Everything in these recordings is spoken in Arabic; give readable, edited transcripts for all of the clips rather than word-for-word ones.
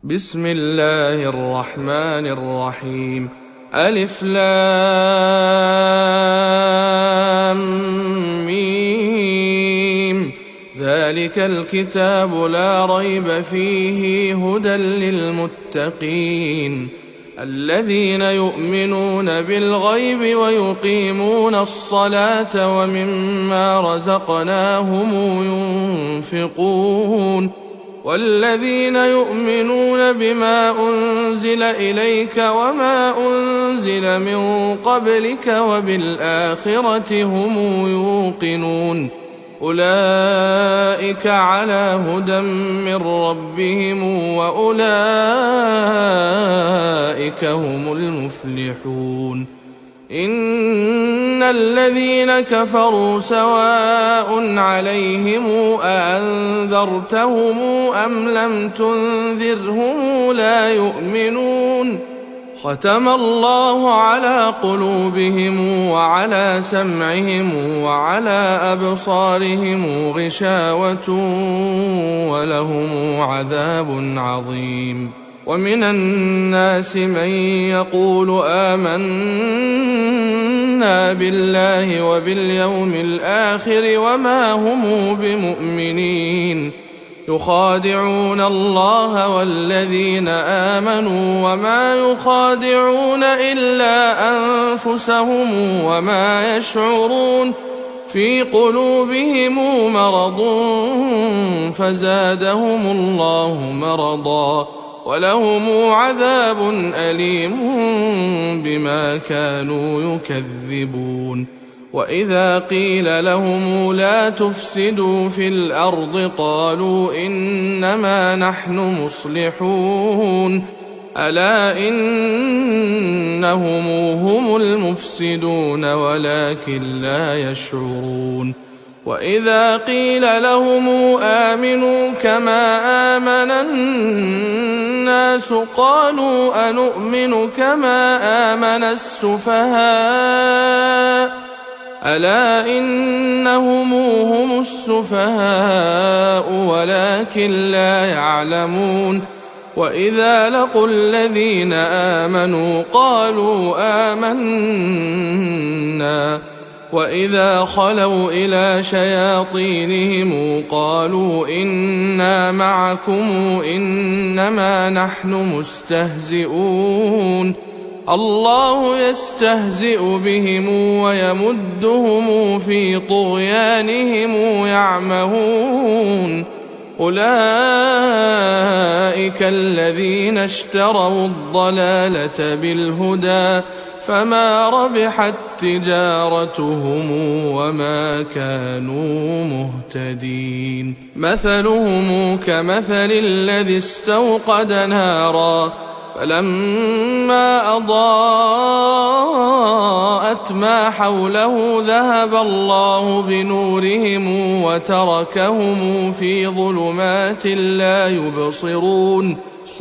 بسم الله الرحمن الرحيم. ألف لام ميم. ذلك الكتاب لا ريب فيه هدى للمتقين الذين يؤمنون بالغيب ويقيمون الصلاة ومما رزقناهم ينفقون والذين يؤمنون بما أنزل إليك وما أنزل من قبلك وبالآخرة هم يوقنون أولئك على هدى من ربهم وأولئك هم المفلحون. إن الذين كفروا سواء عليهم أأنذرتهم أم لم تنذرهم لا يؤمنون ختم الله على قلوبهم وعلى سمعهم وعلى أبصارهم غشاوة ولهم عذاب عظيم. ومن الناس من يقول آمنا بالله وباليوم الآخر وما هم بمؤمنين يخادعون الله والذين آمنوا وما يخادعون إلا أنفسهم وما يشعرون في قلوبهم مرض فزادهم الله مرضا ولهم عذاب أليم بما كانوا يكذبون. وإذا قيل لهم لا تفسدوا في الأرض قالوا إنما نحن مصلحون ألا إنهم هم المفسدون ولكن لا يشعرون. وإذا قيل لهم آمنوا كما آمن الناس قالوا أنؤمن كما آمن السفهاء ألا إنهم هم السفهاء ولكن لا يعلمون. وإذا لقوا الذين آمنوا قالوا آمنا وإذا خلوا إلى شياطينهم قالوا إنا معكم إنما نحن مستهزئون الله يستهزئ بهم ويمدهم في طغيانهم يعمهون أولئك الذين اشتروا الضلالة بالهدى فما ربحت تجارتهم وما كانوا مهتدين. مثلهم كمثل الذي استوقد نارا فلما أضاءت ما حوله ذهب الله بنورهم وتركهم في ظلمات لا يبصرون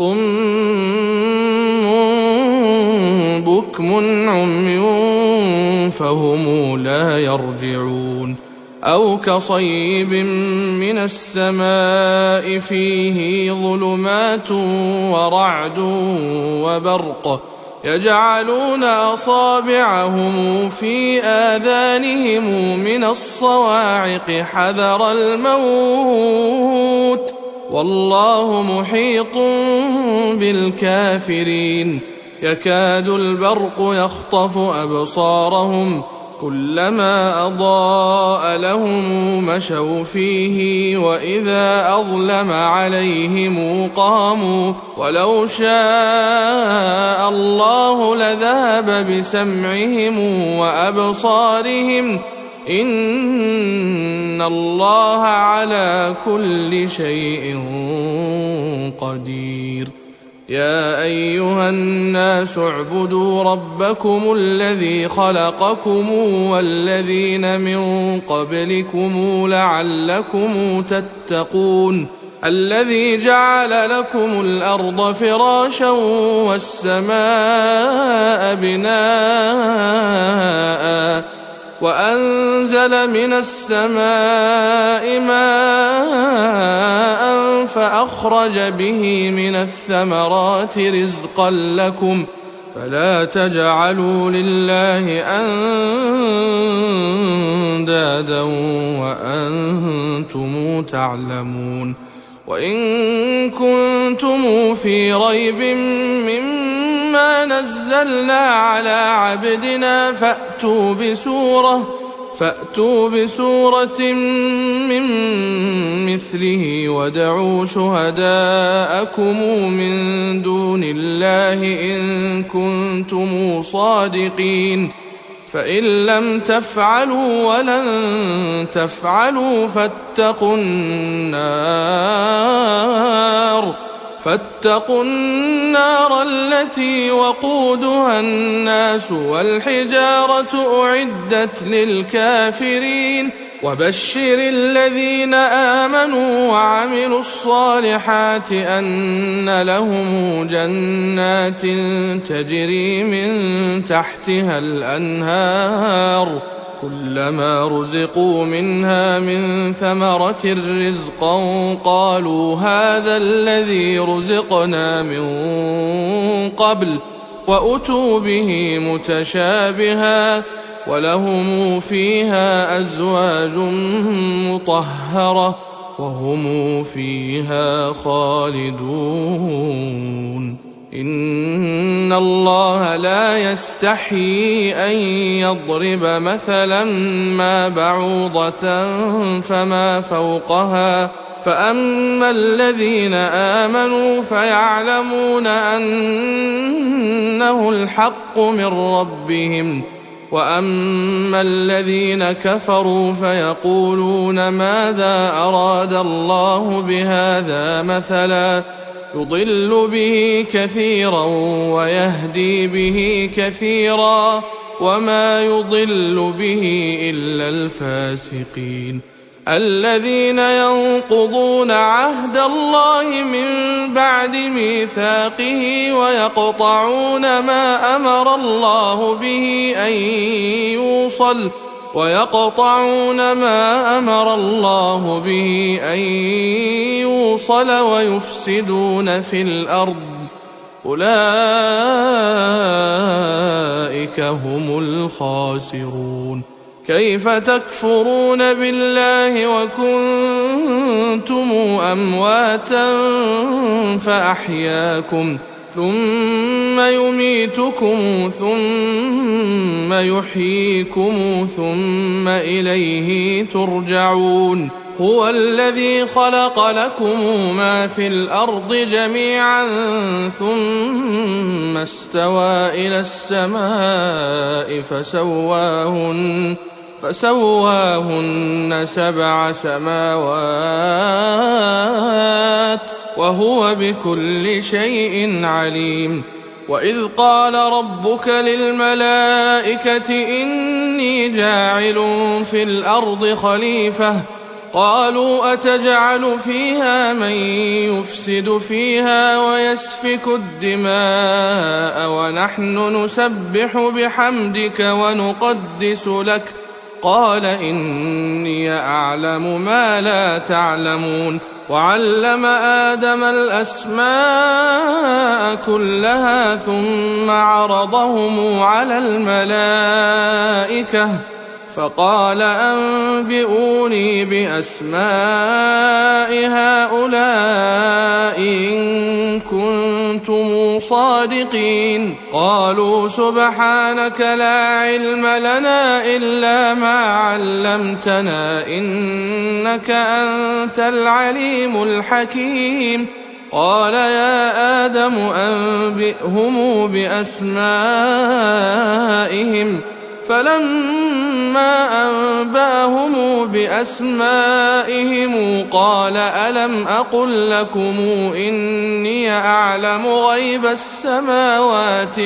صم بكم عمي فهم لا يرجعون. أو كصيب من السماء فيه ظلمات ورعد وبرق يجعلون أصابعهم في آذانهم من الصواعق حذر الموت والله محيط بالكافرين. يكاد البرق يخطف أبصارهم كلما أضاء لهم مشوا فيه وإذا أظلم عليهم قاموا ولو شاء الله لذهب بسمعهم وأبصارهم إن الله على كل شيء قدير. يا أيها الناس اعبدوا ربكم الذي خلقكم والذين من قبلكم لعلكم تتقون الذي جعل لكم الأرض فراشا والسماء بناء وأنزل من السماء ماء فأخرج به من الثمرات رزقا لكم فلا تجعلوا لله أندادا وأنتم تعلمون وإن كنتم في ريب مما نزلنا على عبدنا فأتوا بسورة من مثله وادعوا شهداءكم من دون الله إن كنتم صادقين فإن لم تفعلوا ولن تفعلوا فاتقوا النار التي وقودها الناس والحجارة أعدت للكافرين وبشر الذين آمنوا وعملوا الصالحات أن لهم جنات تجري من تحتها الأنهار كلما رزقوا منها من ثمرة رزقا قالوا هذا الذي رزقنا من قبل وأتوا به متشابها ولهم فيها أزواج مطهرة وهم فيها خالدون إن الله لا يستحيي أن يضرب مثلا ما بعوضة فما فوقها فأما الذين آمنوا فيعلمون أنه الحق من ربهم وأما الذين كفروا فيقولون ماذا أراد الله بهذا مثلا يضل به كثيرا ويهدي به كثيرا وما يضل به إلا الفاسقين الذين ينقضون عهد الله من بعد ميثاقه ويقطعون ما أمر الله به أن يوصل ويفسدون في الأرض أولئك هم الخاسرون كيف تكفرون بالله وكنتم أمواتا فأحياكم ثم يميتكم ثم يحييكم ثم إليه ترجعون هو الذي خلق لكم ما في الأرض جميعا ثم استوى إلى السماء فسواهن 7 سماوات وهو بكل شيء عليم وإذ قال ربك للملائكة إني جاعل في الأرض خليفة قالوا أتجعل فيها من يفسد فيها ويسفك الدماء ونحن نسبح بحمدك ونقدس لك قال إني أعلم ما لا تعلمون وعلم آدم الأسماء كلها ثم عرضهم على الملائكة فقال أنبئوني بأسماء هؤلاء إن كنتم صادقين قالوا سبحانك لا علم لنا إلا ما علمتنا إنك أنت العليم الحكيم قال يا آدم أنبئهم بأسمائهم فلما أنبأهم بأسمائهم قال ألم أقل لكم إني أعلم غيب السماوات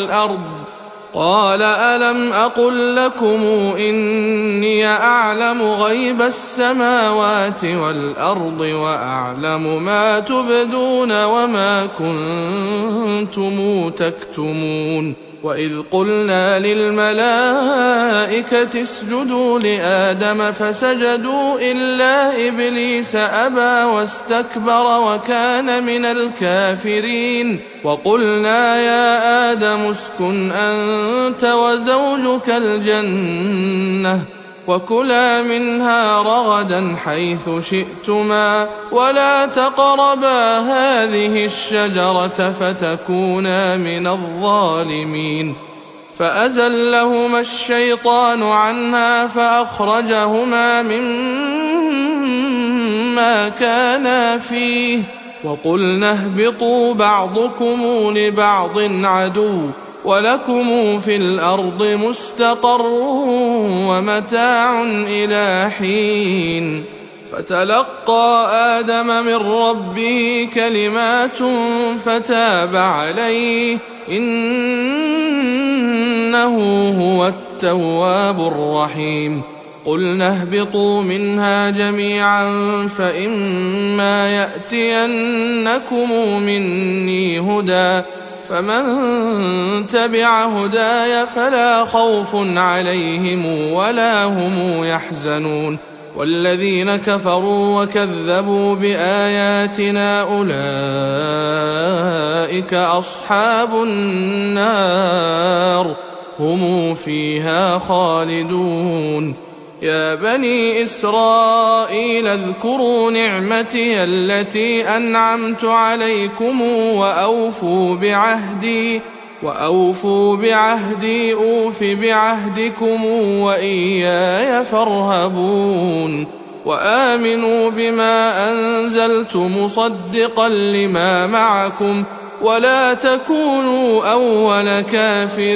والأرض وأعلم ما تبدون وما كنتم تكتمون وإذ قلنا للملائكة اسجدوا لآدم فسجدوا إلا إبليس أبى واستكبر وكان من الكافرين وقلنا يا آدم اسكن أنت وزوجك الجنة وكلا منها رغدا حيث شئتما ولا تقربا هذه الشجرة فتكونا من الظالمين فأزلهما الشيطان عنها فأخرجهما مما كانا فيه وقلنا اهبطوا بعضكم لبعض عدو ولكم في الأرض مستقر ومتاع إلى حين فتلقى آدم من ربه كلمات فتاب عليه إنه هو التواب الرحيم قلنا اهبطوا منها جميعا فإما يأتينكم مني هدى فمن تبع هداي فلا خوف عليهم ولا هم يحزنون والذين كفروا وكذبوا بآياتنا أولئك أصحاب النار هم فيها خالدون يا بني إسرائيل اذكروا نعمتي التي أنعمت عليكم وأوفوا بعهدي أوف بعهدكم وإياي فارهبون وآمنوا بما أنزلت مصدقا لما معكم ولا تكونوا أول كافر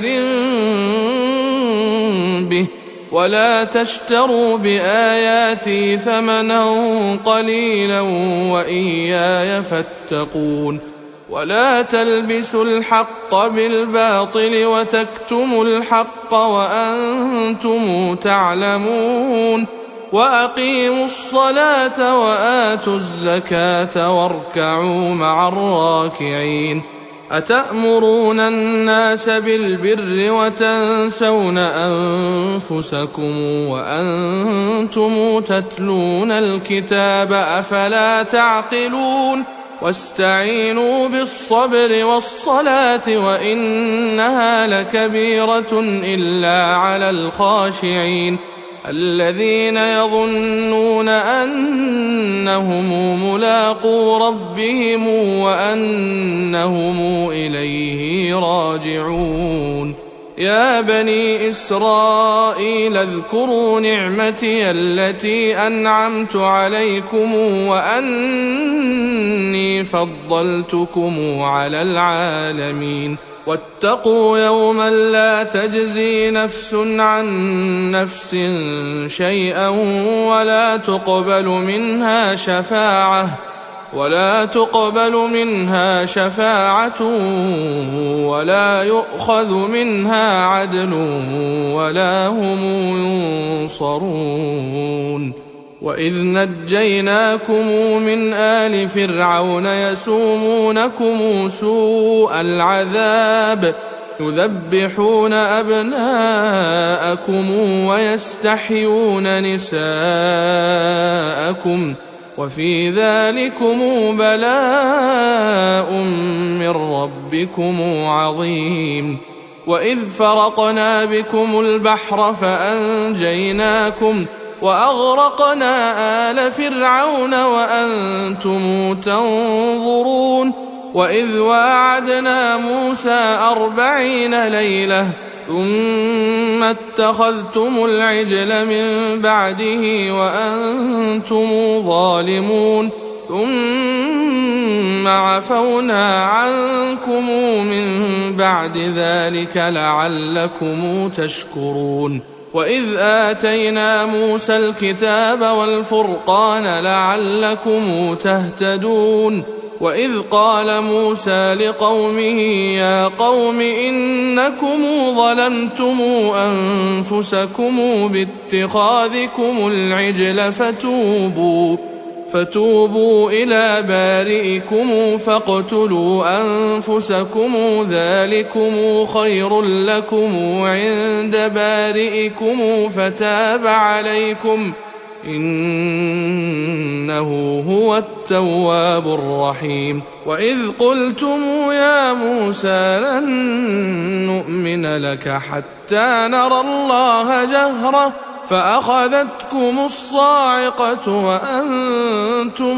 به ولا تشتروا بآياتي ثمنا قليلا وإياي فاتقون ولا تلبسوا الحق بالباطل وتكتموا الحق وأنتم تعلمون وأقيموا الصلاة وآتوا الزكاة واركعوا مع الراكعين أتأمرون الناس بالبر وتنسون أنفسكم وأنتم تتلون الكتاب أفلا تعقلون واستعينوا بالصبر والصلاة وإنها لكبيرة إلا على الخاشعين الذين يظنون أنهم ملاقو ربهم وأنهم إليه راجعون يا بني إسرائيل اذكروا نعمتي التي أنعمت عليكم وأني فضلتكم على العالمين واتقوا يوما لا تجزي نفس عن نفس شيئا ولا تقبل منها شفاعة ولا يؤخذ منها عدل ولا هم ينصرون وإذ نجيناكم من آل فرعون يسومونكم سوء العذاب يذبحون أبناءكم ويستحيون نساءكم وفي ذلكم بلاء من ربكم عظيم وإذ فرقنا بكم البحر فأنجيناكم وأغرقنا آل فرعون وأنتم تنظرون وإذ واعدنا موسى 40 ليلة ثم اتخذتم العجل من بعده وأنتم ظالمون ثم عفونا عنكم من بعد ذلك لعلكم تشكرون وإذ آتينا موسى الكتاب والفرقان لعلكم تهتدون وإذ قال موسى لقومه يا قوم إنكم ظلمتم أنفسكم باتخاذكم العجل فتوبوا إلى بارئكم فاقتلوا أنفسكم ذلكم خير لكم عند بارئكم فتاب عليكم إنه هو التواب الرحيم. وإذ قلتم يا موسى لن نؤمن لك حتى نرى الله جهرة فأخذتكم الصاعقة وأنتم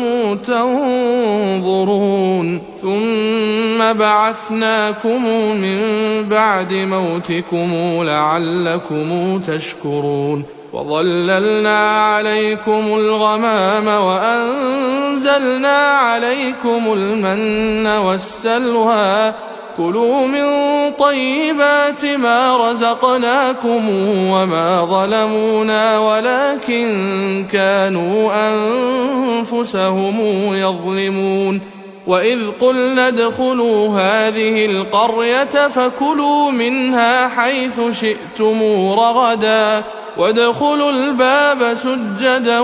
تنظرون ثم بعثناكم من بعد موتكم لعلكم تشكرون وظللنا عليكم الغمام وأنزلنا عليكم المن والسلوى كلوا من طيبات ما رزقناكم وما ظلمونا ولكن كانوا أنفسهم يظلمون. وإذ قلنا ادخلوا هذه القرية فكلوا منها حيث شئتم رغدا وادخلوا الباب سجدا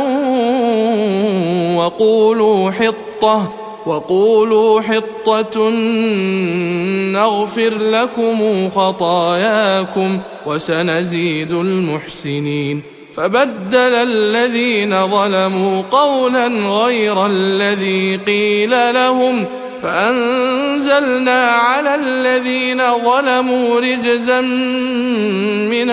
وقولوا حطة نغفر لكم خطاياكم وسنزيد المحسنين. فبدل الذين ظلموا قولا غير الذي قيل لهم فأنزلنا على الذين ظلموا رجزا من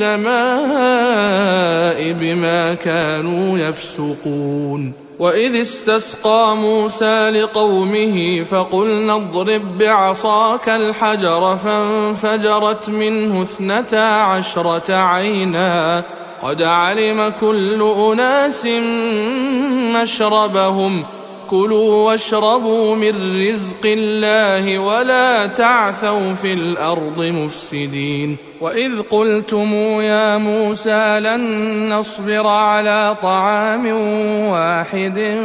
السماء بما كانوا يفسقون. وإذ استسقى موسى لقومه فقلنا اضرب بعصاك الحجر فانفجرت منه 12 عينا قد علم كل أناس مشربهم كلوا واشربوا من رزق الله ولا تعثوا في الأرض مفسدين. وإذ قلتم يا موسى لن نصبر على طعام واحد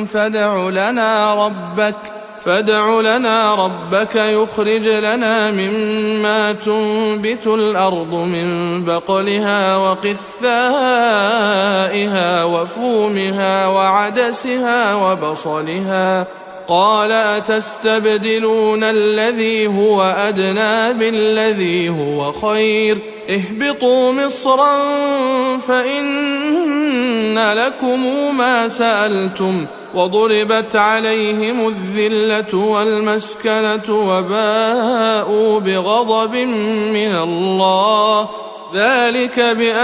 فادع لنا ربك يخرج لنا مما تنبت الأرض من بقلها وقثائها وفومها وعدسها وبصلها قال أتستبدلون الذي هو أدنى بالذي هو خير اهبطوا مصرا فإن لكم ما سألتم وضربت عليهم الذلة والمسكنة وباءوا بغضب من الله ذلك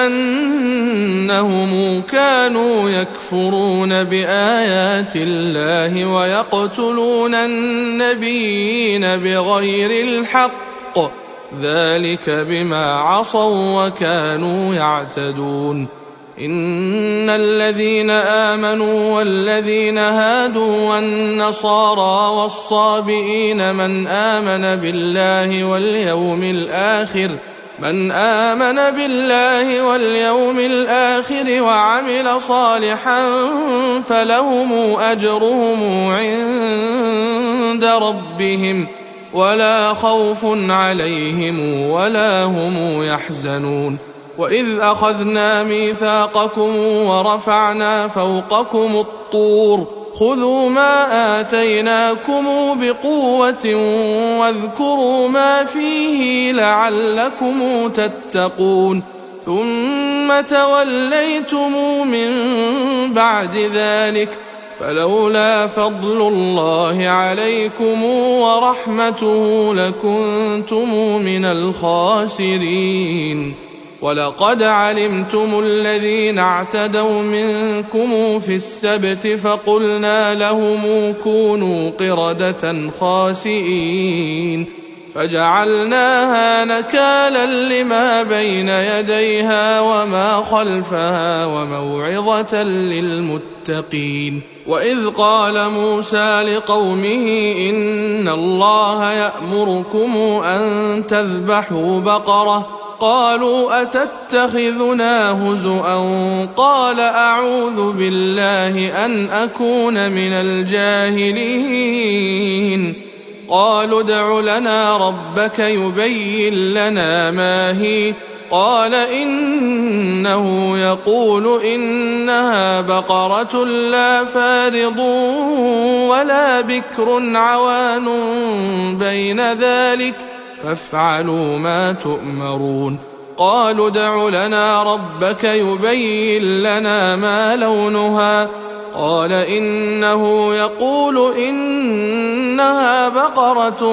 بأنهم كانوا يكفرون بآيات الله ويقتلون النبيين بغير الحق ذلك بما عصوا وكانوا يعتدون. إن الذين آمنوا والذين هادوا والنصارى والصابئين من آمن بالله واليوم الآخر وعمل صالحا فلهم أجرهم عند ربهم ولا خوف عليهم ولا هم يحزنون. وإذ أخذنا ميثاقكم ورفعنا فوقكم الطور خذوا ما آتيناكم بقوة واذكروا ما فيه لعلكم تتقون ثم توليتم من بعد ذلك فلولا فضل الله عليكم ورحمته لكنتم من الخاسرين. ولقد علمتم الذين اعتدوا منكم في السبت فقلنا لهم كونوا قردة خاسئين فجعلناها نكالا لما بين يديها وما خلفها وموعظة للمتقين. وإذ قال موسى لقومه إن الله يأمركم أن تذبحوا بقرة قالوا أتتخذنا هزؤا قال أعوذ بالله أن أكون من الجاهلين. قالوا ادع لنا ربك يبين لنا ما هي قال إنه يقول إنها بقرة لا فارض ولا بكر عوان بين ذلك فافعلوا ما تؤمرون. قالوا ادع لنا ربك يبين لنا ما لونها قال إنه يقول إنها بقرة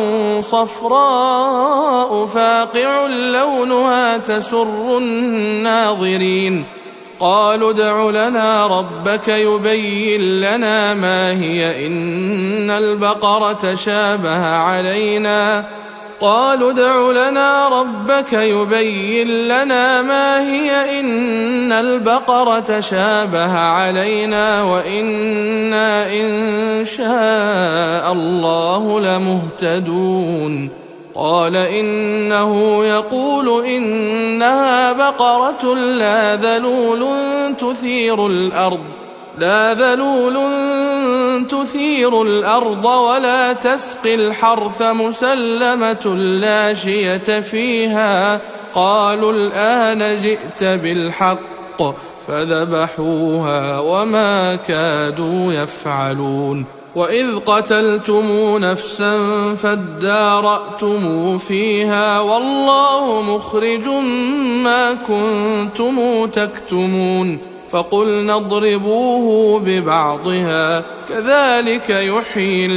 صفراء فاقع لونها تسر الناظرين. قالوا ادع لنا ربك يبين لنا ما هي إن البقرة شابه علينا قالوا ادع لنا ربك يبين لنا ما هي إن البقرة شابه علينا وإنا إن شاء الله لمهتدون. قال إنه يقول إنها بقرة لا ذلول تثير الأرض ولا تسقي الحرث مسلمة لا شية فيها. قالوا الآن جئت بالحق فذبحوها وما كادوا يفعلون. وإذ قتلتم نفسا فادارأتم فيها والله مخرج ما كنتم تكتمون. فقلنا اضربوه ببعضها كذلك يحيي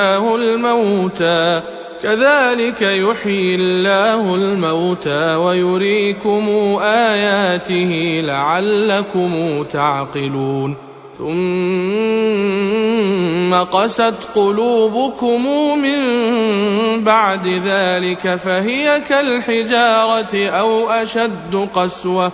الله الموتى ويريكم آياته لعلكم تعقلون. ثم قست قلوبكم من بعد ذلك فهي كالحجارة أو أشد قسوة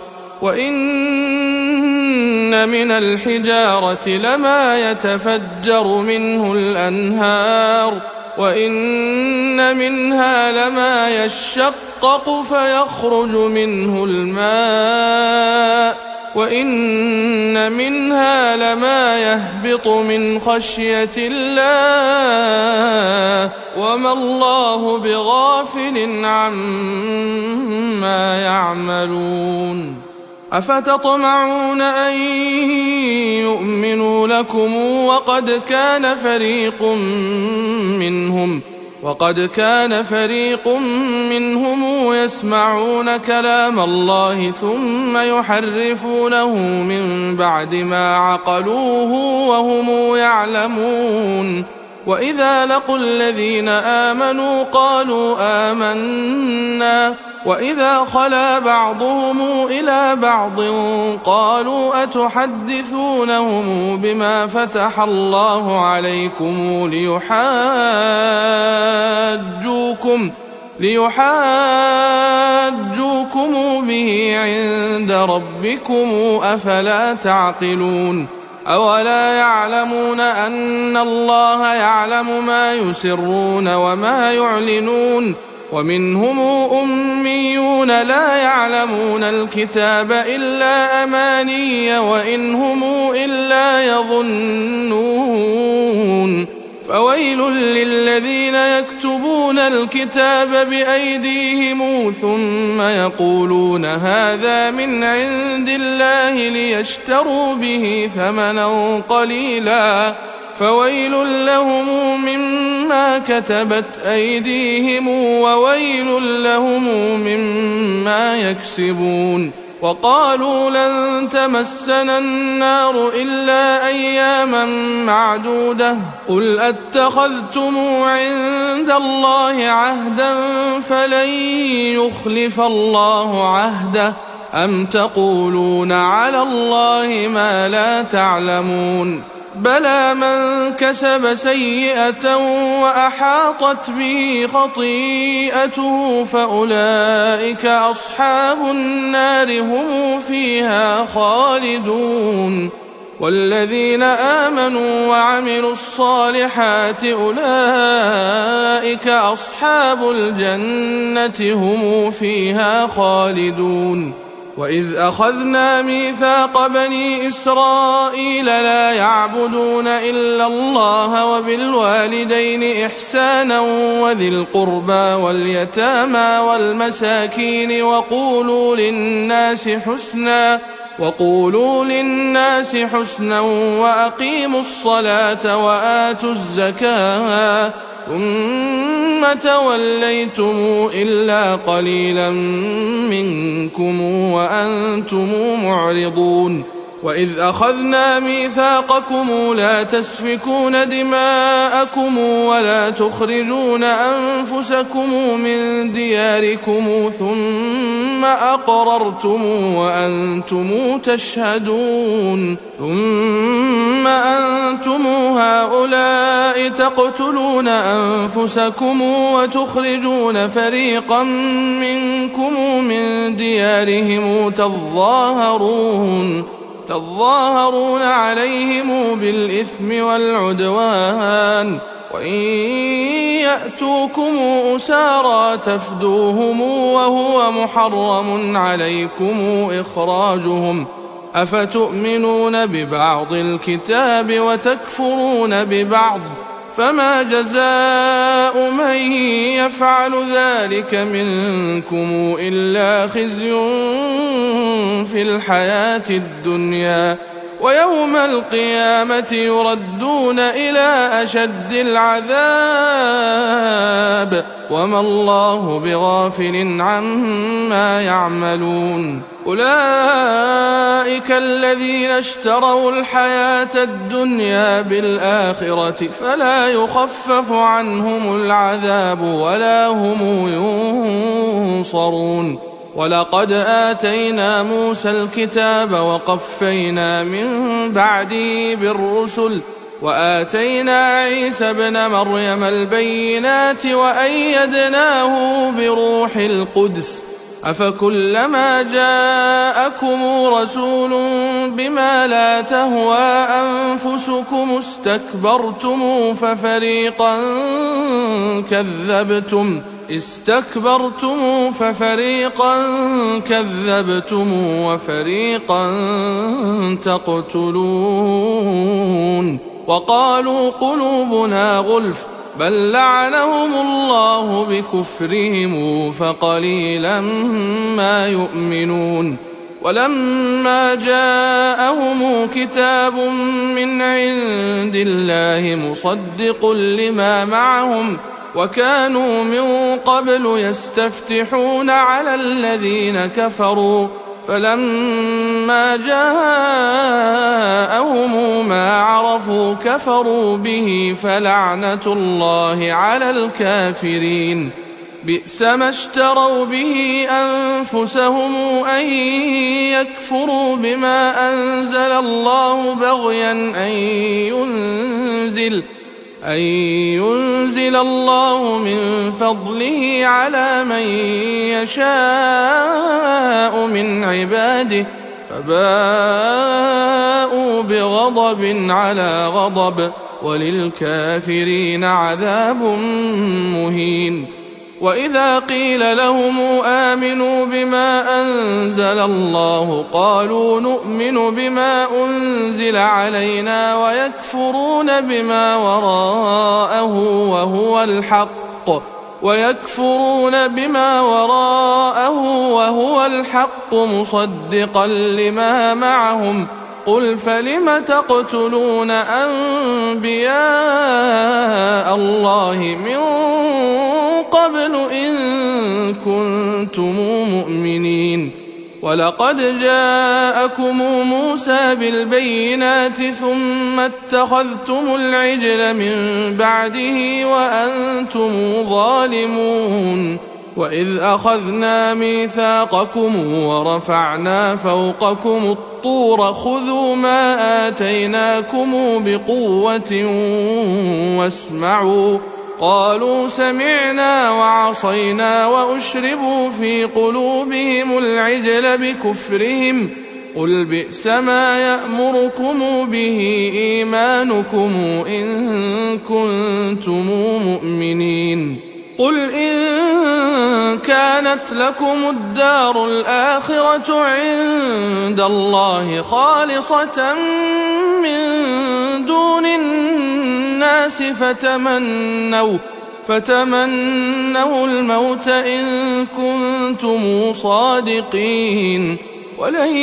وإن من الحجارة لما يتفجر منه الأنهار وإن منها لما يشقق فيخرج منه الماء وإن منها لما يهبط من خشية الله وما الله بغافل عما يعملون. أفتطمعون أن يؤمنوا لكم وقد كان فريق منهم يسمعون كلام الله ثم يحرفونه من بعد ما عقلوه وهم يعلمون. وإذا لقوا الذين آمنوا قالوا آمنا وإذا خلا بعضهم إلى بعض قالوا أتحدثونهم بما فتح الله عليكم ليحاجوكم به عند ربكم أفلا تعقلون. أولا يعلمون أن الله يعلم ما يسرون وما يعلنون ومنهم أميون لا يعلمون الكتاب إلا أماني وإن هم إلا يظنون. فويل للذين يكتبون الكتاب بأيديهم ثم يقولون هذا من عند الله ليشتروا به ثمنا قليلا فويل لهم مما كتبت أيديهم وويل لهم مما يكسبون. وقالوا لن تمسنا النار إلا أياما معدودة قل أتخذتم عند الله عهدا فلن يخلف الله عهده أم تقولون على الله ما لا تعلمون. بلى من كسب سيئة وأحاطت به خطيئته فأولئك أصحاب النار هم فيها خالدون. والذين آمنوا وعملوا الصالحات أولئك أصحاب الجنة هم فيها خالدون. وإذ أخذنا ميثاق بني إسرائيل لا يعبدون إلا الله وبالوالدين إحسانا وذي القربى واليتامى والمساكين وقولوا للناس حسنا وأقيموا الصلاة وآتوا الزكاة ثم توليتم إلا قليلا منكم وأنتم معرضون وإذ أخذنا ميثاقكم لا تسفكون دماءكم ولا تخرجون أنفسكم من دياركم ثم أقررتم وأنتم تشهدون ثم أنتم هؤلاء تقتلون أنفسكم وتخرجون فريقا منكم من ديارهم تظاهرون عليهم بالإثم والعدوان وإن يأتوكم أسارى تفدوهم وهو محرم عليكم إخراجهم أفتؤمنون ببعض الكتاب وتكفرون ببعض فما جزاء من يفعل ذلك منكم إلا خزي في الحياة الدنيا ويوم القيامة يردون إلى أشد العذاب وما الله بغافل عما يعملون أولئك الذين اشتروا الحياة الدنيا بالآخرة فلا يخفف عنهم العذاب ولا هم ينصرون ولقد آتينا موسى الكتاب وقفينا من بعده بالرسل وآتينا عيسى ابن مريم البينات وأيدناه بروح القدس أفكلما جاءكم رسول بما بما لا تهوى أنفسكم استكبرتم ففريقا كذبتم وفريقا تقتلون وقالوا قلوبنا غلف بل لعنهم الله بكفرهم فقليلا ما يؤمنون ولما جاءهم كتاب من عند الله مصدق لما معهم وكانوا من قبل يستفتحون على الذين كفروا فلما جاءهم ما عرفوا كفروا به فلعنة الله على الكافرين بئس ما اشتروا به أنفسهم أن يكفروا بما أنزل الله بغيا أن ينزل الله من فضله على من يشاء من عباده فباءوا بغضب على غضب وللكافرين عذاب مهين وإذا قيل لهم آمنوا بما أنزل الله قالوا نؤمن بما أنزل علينا ويكفرون بما وراءه وهو الحق مصدقا لما معهم قل فلم تقتلون أنبياء الله من قبل إن كنتم مؤمنين ولقد جاءكم موسى بالبينات ثم اتخذتم العجل من بعده وأنتم ظالمون وإذ أخذنا ميثاقكم ورفعنا فوقكم الطور خذوا ما آتيناكم بقوة واسمعوا قالوا سمعنا وعصينا وأشربوا في قلوبهم العجل بكفرهم قل بئس ما يأمركم به إيمانكم إن كنتم مؤمنين قل إن كانت لكم الدار الآخرة عند الله خالصة من دون الناس فتمنوا الموت إن كنتم صادقين ولن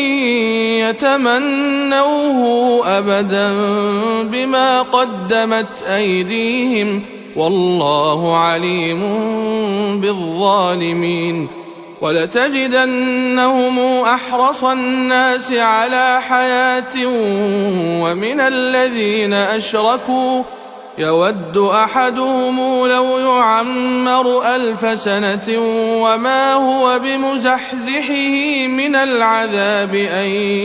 يتمنوه أبدا بما قدمت أيديهم والله عليم بالظالمين ولتجدنهم أحرص الناس على حياة ومن الذين أشركوا يود أحدهم لو يعمر 1000 سنة وما هو بمزحزحه من العذاب أن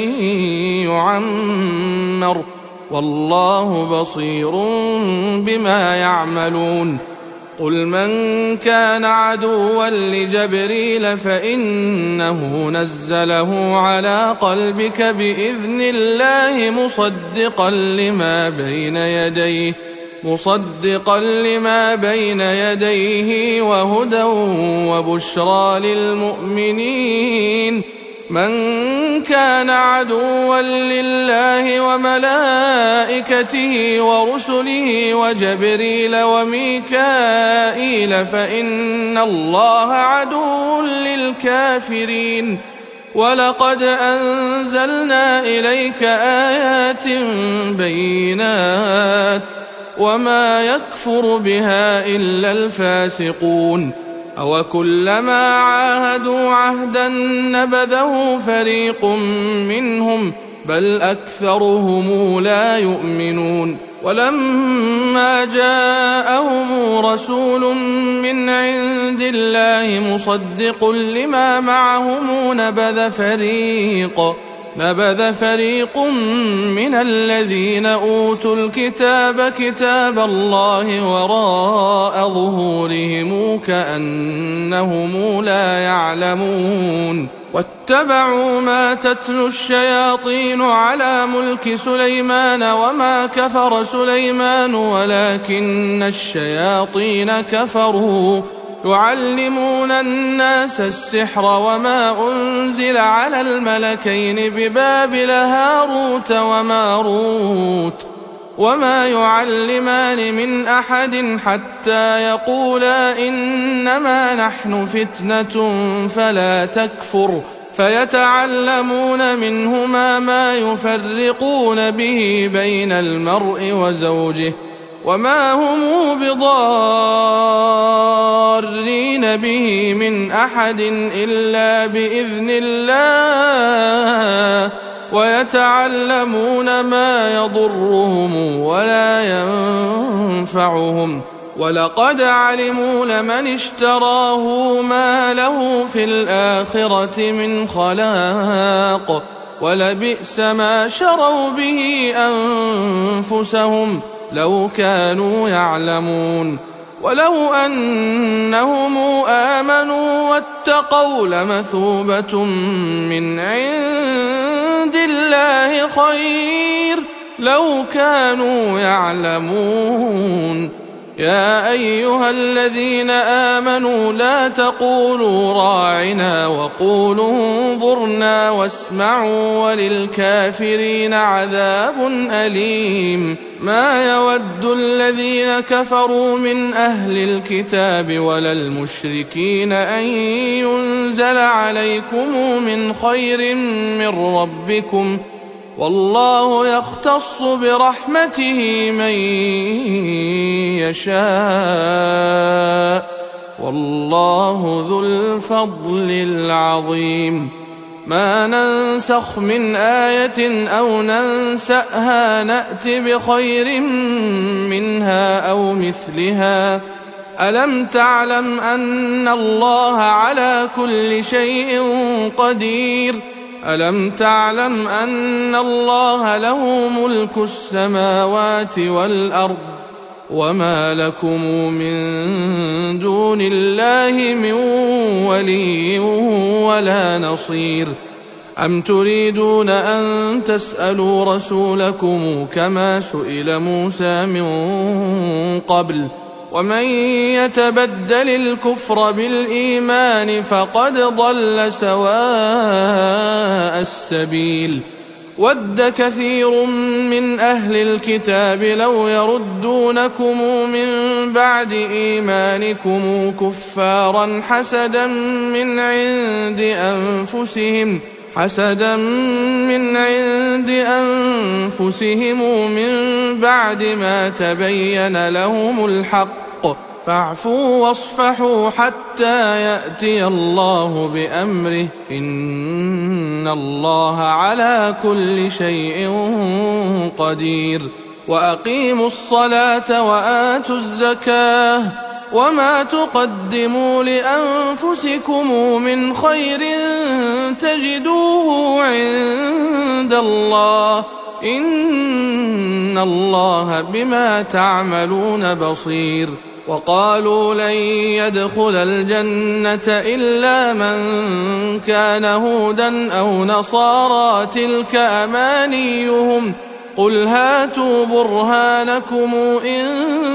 يعمر والله بصير بما يعملون قل من كان عدوا لجبريل فإنه نزله على قلبك بإذن الله مصدقا لما بين يديه وهدى وبشرى للمؤمنين من كان عدوا لله وملائكته ورسله وجبريل وميكائيل فإن الله عدو للكافرين ولقد أنزلنا إليك آيات بينات وما يكفر بها إلا الفاسقون أوكلما عاهدوا عهدا نبذه فريق منهم بل أكثرهم لا يؤمنون ولما جاءهم رسول من عند الله مصدق لما معهم نبذ فريق من الذين أوتوا الكتاب كتاب الله وراء ظهورهم كأنهم لا يعلمون واتبعوا ما تتلو الشياطين على ملك سليمان وما كفر سليمان ولكن الشياطين كفروا يعلمون الناس السحر وما أنزل على الملكين ببابل هاروت وماروت وما يعلمان من أحد حتى يقولا إنما نحن فتنة فلا تكفر فيتعلمون منهما ما يفرقون به بين المرء وزوجه وما هم بضارين به من أحد إلا بإذن الله ويتعلمون ما يضرهم ولا ينفعهم ولقد علموا لمن اشتراه ما له في الآخرة من خلاق ولبئس ما شروا به أنفسهم لو كانوا يعلمون ولو أنهم آمنوا واتقوا لمثوبة من عند الله خير لو كانوا يعلمون يا أيها الذين آمنوا لا تقولوا راعنا وقولوا انظرنا واسمعوا وللكافرين عذاب أليم ما يود الذين كفروا من أهل الكتاب ولا المشركين أن ينزل عليكم من خير من ربكم والله يختص برحمته من يشاء والله ذو الفضل العظيم ما ننسخ من آية أو ننسأها نأت بخير منها أو مثلها ألم تعلم أن الله على كل شيء قدير ألم تعلم أن الله له ملك السماوات والأرض وما لكم من دون الله من ولي ولا نصير أم تريدون أن تسألوا رسولكم كما سئل موسى من قبل ومن يتبدل الكفر بالإيمان فقد ضل سواء السبيل. ود كثير من أهل الكتاب لو يردونكم من بعد إيمانكم كفارا حسدا من عند أنفسهم من بعد ما تبين لهم الحق، فاعفوا واصفحوا حتى يأتي الله بأمره، إن الله على كل شيء قدير. وأقيموا الصلاة وآتوا الزكاة، وما تقدموا لأنفسكم من خير تجدوه عند الله، إن الله بما تعملون بصير. وقالوا لن يدخل الجنة إلا من كان هودا أو نصارى، تلك أمانيهم، قل هاتوا برهانكم إن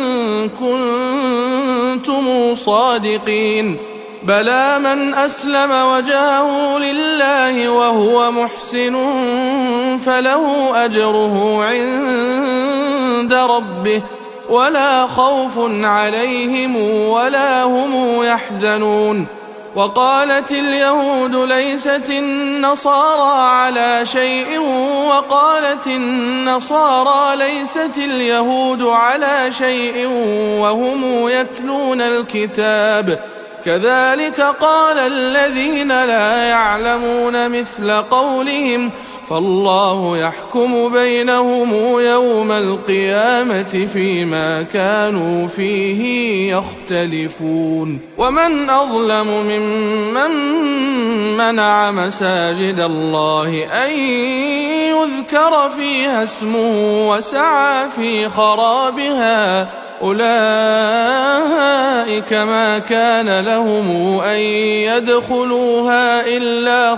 كنتم صادقين. بلى من أسلم وجهه لله وهو محسن فله أجره عند ربه ولا خوف عليهم ولا هم يحزنون. وقالت اليهود ليست النصارى على شيء، وقالت النصارى ليست اليهود على شيء وهم يتلون الكتاب، كذلك قال الذين لا يعلمون مثل قولهم، فالله يحكم بينهم يوم القيامة فيما كانوا فيه يختلفون. ومن أظلم ممن منع مساجد الله أن يذكر فيها اسمه وسعى في خرابها، أولئك ما كان لهم أن يدخلوها إلا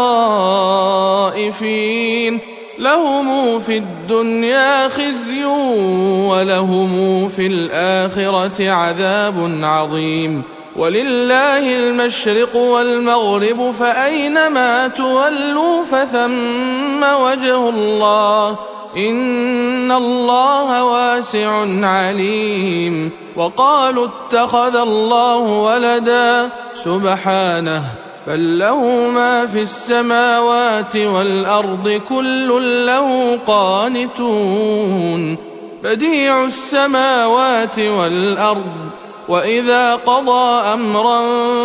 خائفين، لهم في الدنيا خزي ولهم في الآخرة عذاب عظيم. ولله المشرق والمغرب، فأينما تولوا فثم وجه الله، إن الله واسع عليم. وقالوا اتخذ الله ولدا، سبحانه، بل له ما في السماوات والأرض كل له قانتون، بديع السماوات والأرض، وإذا قضى أمرا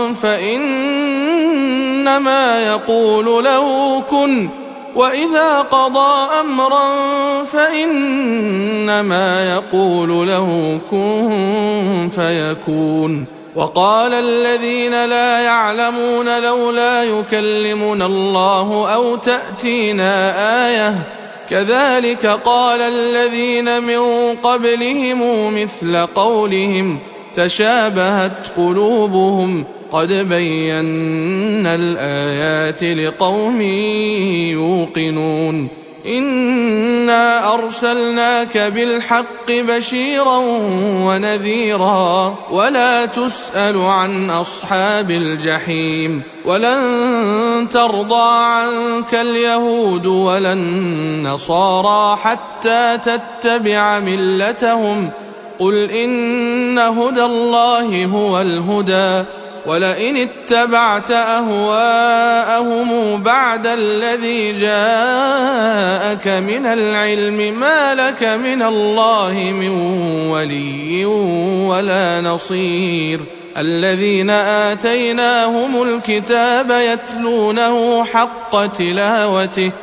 فإنما يقول له كن، وإذا قضى أمرا فإنما يقول له كن فيكون. وقال الذين لا يعلمون لولا يكلمنا الله أو تأتينا آية، كذلك قال الذين من قبلهم مثل قولهم، تشابهت قلوبهم، قد بينا الآيات لقوم يوقنون. إنا أرسلناك بالحق بشيرا ونذيرا، ولا تسأل عن أصحاب الجحيم. ولن ترضى عنك اليهود ولا النصارى حتى تتبع ملتهم، قل إن هدى الله هو الهدى، ولئن اتبعت أهواءهم بعد الذي جاءك من العلم ما لك من الله من ولي ولا نصير. الذين آتيناهم الكتاب يتلونه حق تلاوته،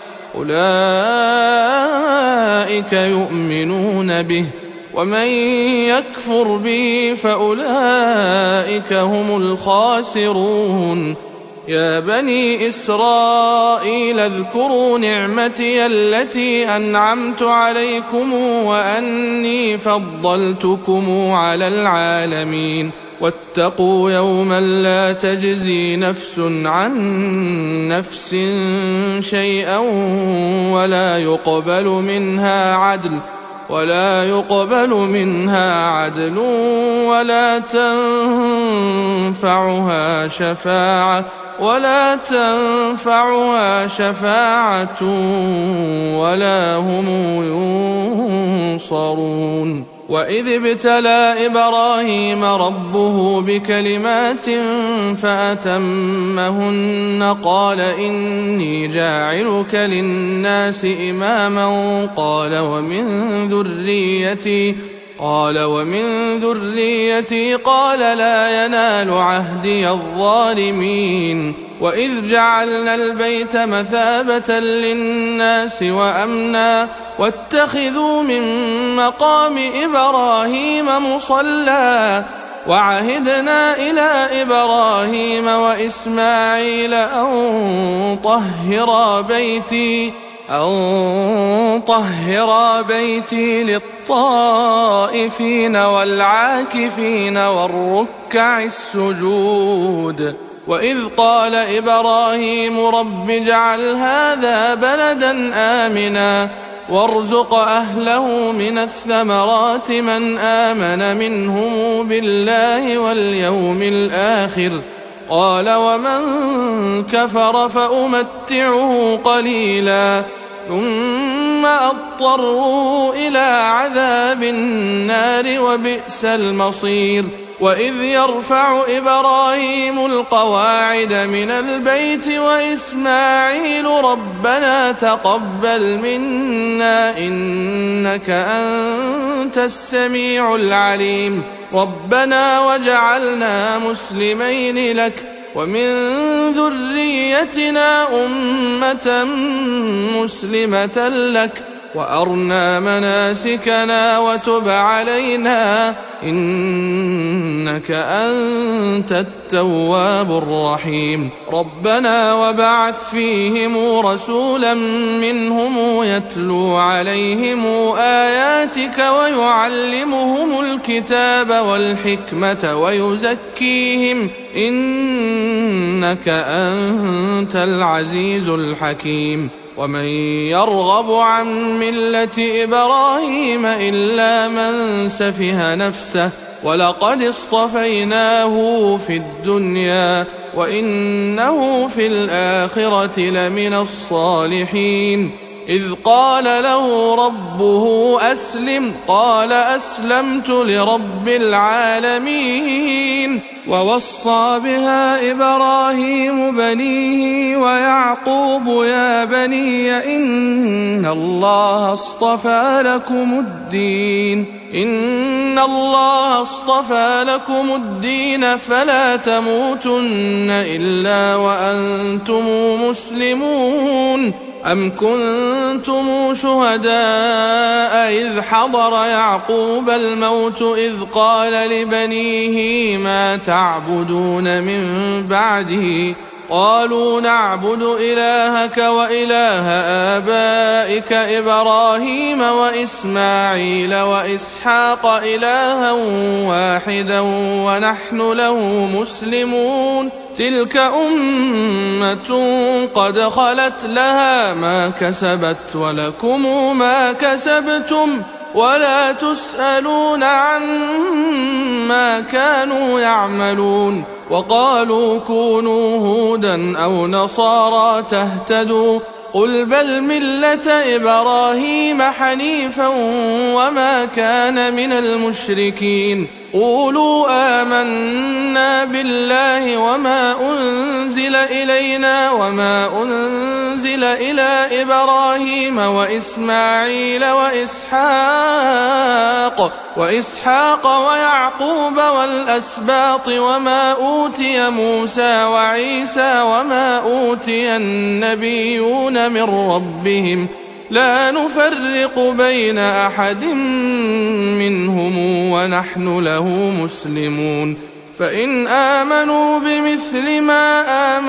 أولئك يؤمنون به، ومن يكفر به فأولئك هم الخاسرون. يا بني إسرائيل اذكروا نعمتي التي أنعمت عليكم وأني فضلتكم على العالمين. واتقوا يوما لا تجزي نفس عن نفس شيئا ولا يقبل منها عدل ولا يقبل منها عدل ولا تنفعها شفاعة ولا هم ينصرون. وإذ ابتلى إبراهيم ربه بكلمات فأتمهن قال إني جاعلك للناس إماما قال ومن ذريتي قال لا ينال عهدي الظالمين. وإذ جعلنا البيت مثابة للناس وأمنا واتخذوا من مقام إبراهيم مصلى وعهدنا إلى إبراهيم وإسماعيل أن طهرا بيتي للطائفين والعاكفين والركع السجود. وإذ قال إبراهيم رب اجعل هذا بلدا آمنا وارزق أهله من الثمرات من آمن منهم بالله واليوم الآخر قال ومن كفر فأمتعه قليلا ثم أضطره إلى عذاب النار وبئس المصير. وإذ يرفع إبراهيم القواعد من البيت وإسماعيل ربنا تقبل منا إنك أنت السميع العليم ربنا وجعلنا مسلمين لك ومن ذريتنا أمة مسلمة لك وأرنا مناسكنا وتب علينا إنك أنت التواب الرحيم. ربنا وبعث فيهم رسولا منهم يتلو عليهم آياتك ويعلمهم الكتاب والحكمة ويزكيهم إنك أنت العزيز الحكيم. ومن يرغب عن ملة إبراهيم إلا من سفه نفسه ولقد اصطفيناه في الدنيا وإنه في الآخرة لمن الصالحين. إذ قال له ربه أسلم قال أسلمت لرب العالمين. ووصى بها إبراهيم بنيه ويعقوب يا بني إن الله اصطفى لكم الدين فلا تموتن إلا وأنتم مسلمون. أم كنتم شهداء إذ حضر يعقوب الموت إذ قال لبنيه ما تعبدون من بعده قالوا نعبد إلهك وإله آبائك إبراهيم وإسماعيل وإسحاق إلها واحدا ونحن له مسلمون. تلك أمة قد خلت لها ما كسبت ولكم ما كسبتم ولا تسألون عما كانوا يعملون. وقالوا كونوا هودا أو نصارى تهتدوا قل بل ملة إبراهيم حنيفا وما كان من المشركين. قولوا آمنا بالله وما أنزل إلينا وما أنزل إلى إبراهيم وإسماعيل وإسحاق ويعقوب والأسباط وما أوتي موسى وعيسى وما أوتي النبيون من ربهم لا نفرق بين أحد منهم ونحن له مسلمون. فإن آمنوا بمثل ما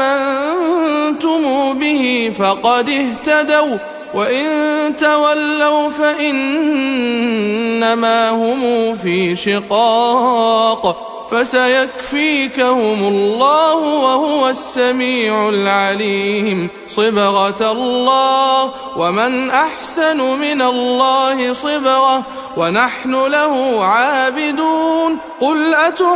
آمنتم به فقد اهتدوا وإن تولوا فإنما هم في شقاق فسيكفيكهم الله وهو السميع العليم. صبغة الله، ومن أحسن من الله صبغة، ونحن له عابدون. قل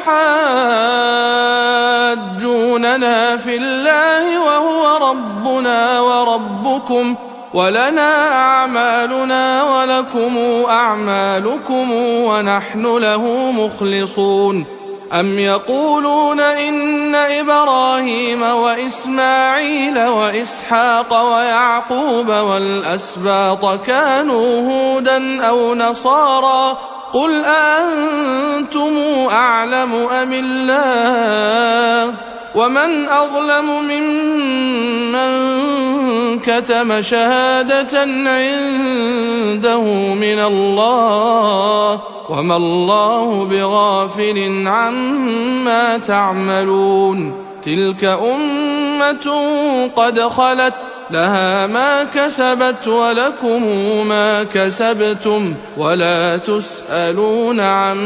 أتحاجوننا في الله وهو ربنا وربكم، ولنا أعمالنا ولكم أعمالكم ونحن له مخلصون. أم يقولون إن إبراهيم وإسماعيل وإسحاق ويعقوب والأسباط كانوا هودا أو نصارى؟ قل أأنتم أعلم أم الله؟ ومن أظلم ممن كتم شهادة عنده من الله، وما الله بغافل عما تعملون. تلك أمة قد خلت، لها ما كسبت ولكم ما كسبتم، ولا تسألون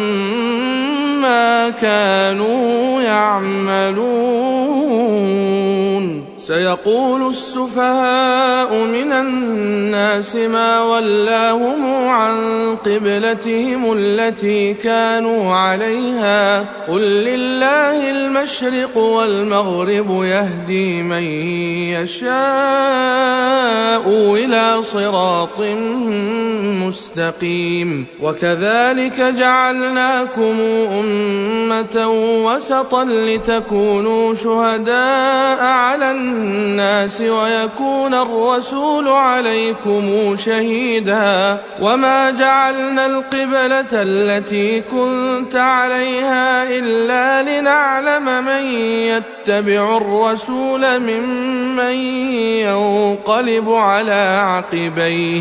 عما كانوا يعملون. سيقول السفهاء من الناس ما ولاهم عن قبلتهم التي كانوا عليها، قل لله المشرق والمغرب يهدي من يشاء إلى صراط مستقيم. وكذلك جعلناكم أمة وسطا لتكونوا شهداء على الناس ويكون الرسول عليكم شهيدا. وما جعلنا القبلة التي كنت عليها إلا لنعلم من يتبع الرسول ممن ينقلب على عقبيه،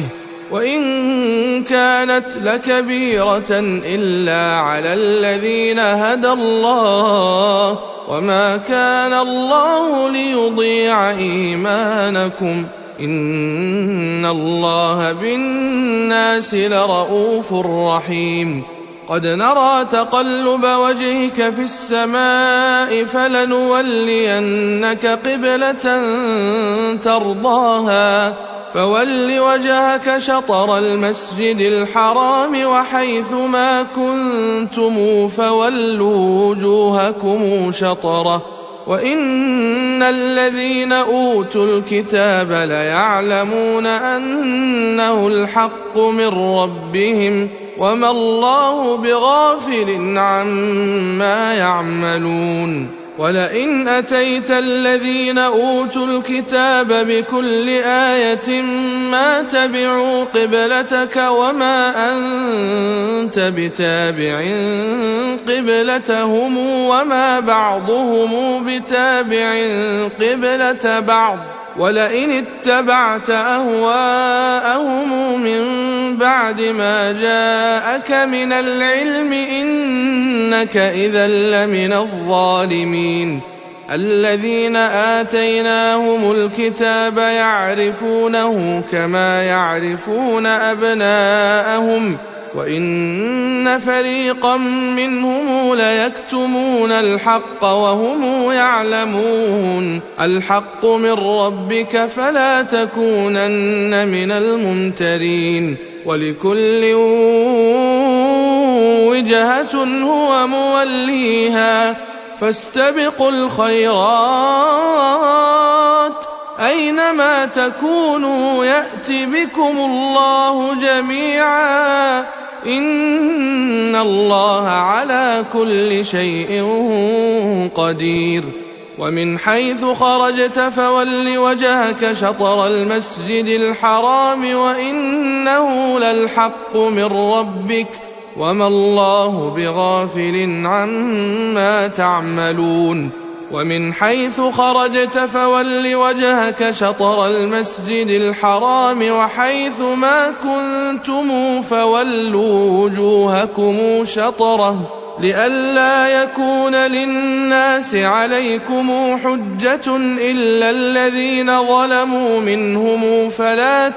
وإن كانت لكبيرة إلا على الذين هدى الله، وما كان الله ليضيع إيمانكم، إن الله بالناس لرؤوف رحيم. قد نرى تقلب وجهك في السماء، فلنولينك قبلة ترضاها، فول وجهك شطر المسجد الحرام، وحيث ما كنتم فولوا وجوهكم شطره، وإن الذين أوتوا الكتاب ليعلمون أنه الحق من ربهم، وما الله بغافل عما يعملون. ولئن أتيت الذين أوتوا الكتاب بكل آية ما تبعوا قبلتك، وما أنت بتابع قبلتهم، وما بعضهم بتابع قبلة بعض. ولئن اتبعت أهواءهم من بعد ما جاءك من العلم إنك إذا لمن الظالمين. الذين آتيناهم الكتاب يعرفونه كما يعرفون أبناءهم، وإن فريقا منهم ليكتمون الحق وهم يعلمون. الحق من ربك فلا تكونن من الممترين. ولكل وجهة هو موليها، فاستبقوا الخيرات أينما تكونوا يأت بكم الله جميعا، إن الله على كل شيء قدير. ومن حيث خرجت فول وجهك شطر المسجد الحرام، وإنه للحق من ربك، وما الله بغافل عما تعملون. ومن حيث خرجت فول وجهك شطر المسجد الحرام، وحيث ما كنتم فولوا وجوهكم شطره، لئلا يكون للناس عليكم حجة إلا الذين ظلموا منهم، فلا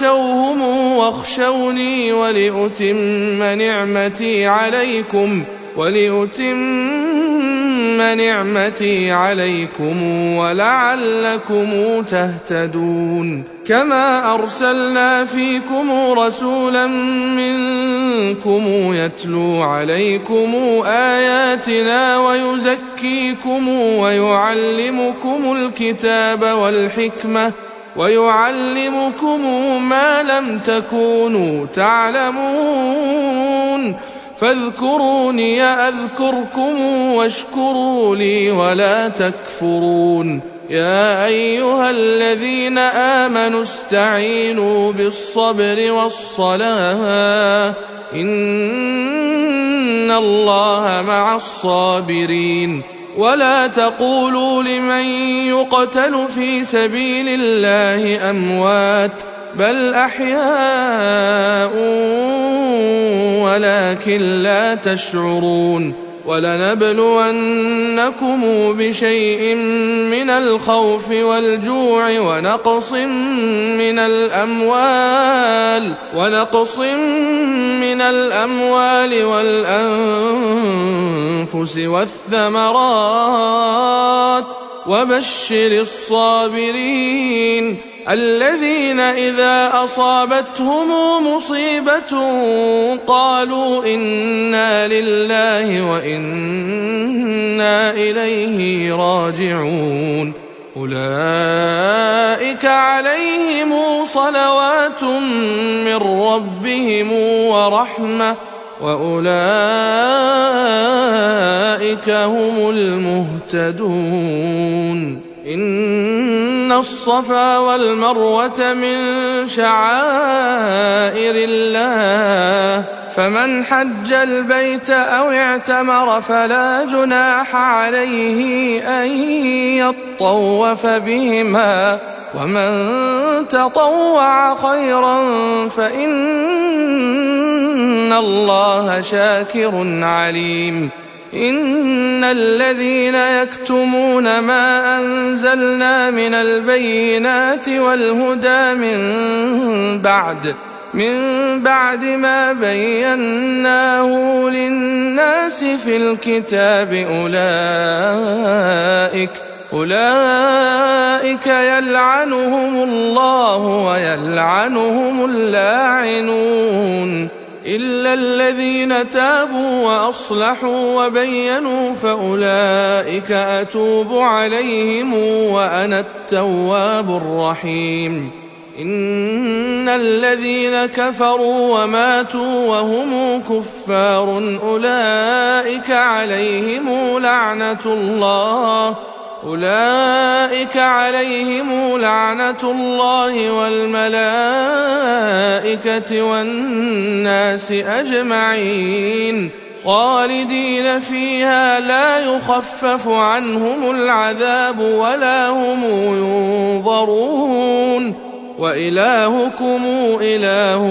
تخشوهم واخشوني ولأتم نعمتي عليكم ولأتم نعمتي عليكم ولعلكم تهتدون. كما أرسلنا فيكم رسولا منكم يتلو عليكم آياتنا ويزكيكم ويعلمكم الكتاب والحكمة ويعلمكم ما لم تكونوا تعلمون. فاذكروني أذكركم واشكروا لي ولا تكفرون. يا أيها الذين آمنوا استعينوا بالصبر والصلاة إن الله مع الصابرين. ولا تقولوا لمن يقتل في سبيل الله أموات بل أحياء ولكن لا تشعرون. ولنبلونكم بشيء من الخوف والجوع ونقص من الأموال والأنفس والثمرات وبشر الصابرين الذين إذا أصابتهم مصيبة قالوا إنا لله وإنا إليه راجعون. أولئك عليهم صلوات من ربهم ورحمة وأولئك هم المهتدون. إن الصفا والمروة من شعائر الله فمن حج البيت أو اعتمر فلا جناح عليه أن يطوف بهما ومن تطوع خيرا فإن الله شاكر عليم. إن الذين يكتمون ما أنزلنا من البينات والهدى من بعد ما بيناه للناس في الكتاب أولئك يلعنهم الله ويلعنهم اللاعنون إلا الذين تابوا وأصلحوا وبينوا فأولئك أتوب عليهم وأنا التواب الرحيم. إن الذين كفروا وماتوا وهم كفار أولئك عليهم لعنة الله والملائكة والناس أجمعين خالدين فيها لا يخفف عنهم العذاب ولا هم ينظرون. وإلهكم إله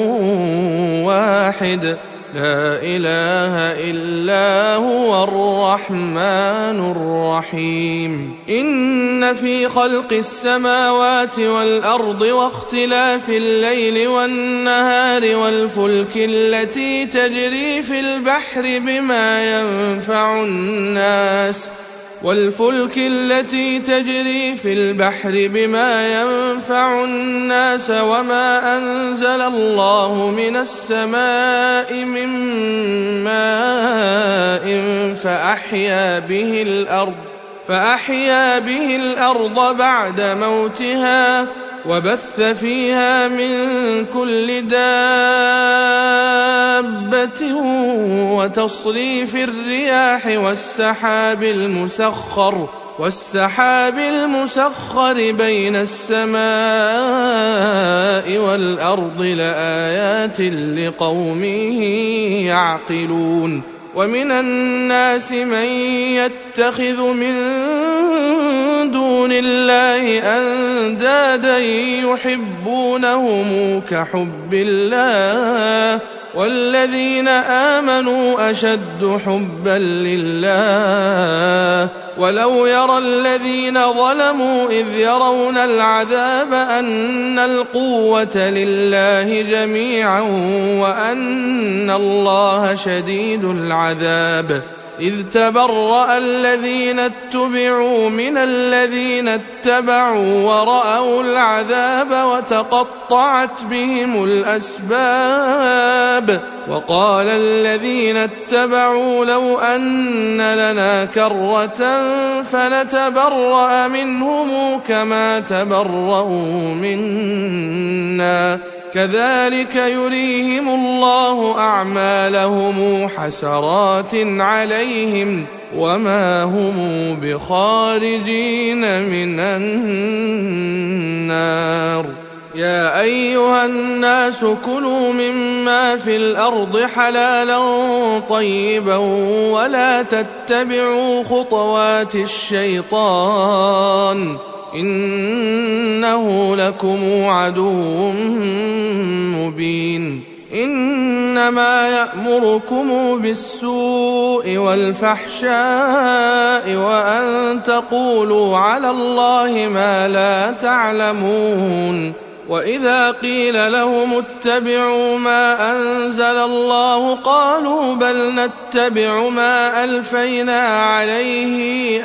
واحد لا إله إلا هو الرحمن الرحيم. إن في خلق السماوات والأرض واختلاف الليل والنهار والفلك التي تجري في البحر بما ينفع الناس وما أنزل الله من السماء من ماء فأحيا به الأرض بعد موتها وبث فيها من كل دابة وتصريف الرياح والسحاب المسخر بين السماء والأرض لآيات لقوم يعقلون. ومن الناس من يتخذ من دون الله أندادا يحبونهم كحب الله والذين آمنوا أشد حبا لله ولو يرى الذين ظلموا إذ يرون العذاب أن القوة لله جميعا وأن الله شديد العذاب إذ تبرأ الذين اتبعوا من الذين اتبعوا ورأوا العذاب وتقطعت بهم الأسباب وقال الذين اتبعوا لو أن لنا كرة فنتبرأ منهم كما تبرأوا منا كذلك يريهم الله أعمالهم حسرات عليهم وما هم بخارجين من النار يا أيها الناس كلوا مما في الأرض حلالا طيبا ولا تتبعوا خطوات الشيطان إنه لكم عدو مبين إنما يأمركم بالسوء والفحشاء وأن تقولوا على الله ما لا تعلمون وإذا قيل لهم اتبعوا ما أنزل الله قالوا بل نتبع ما ألفينا عليه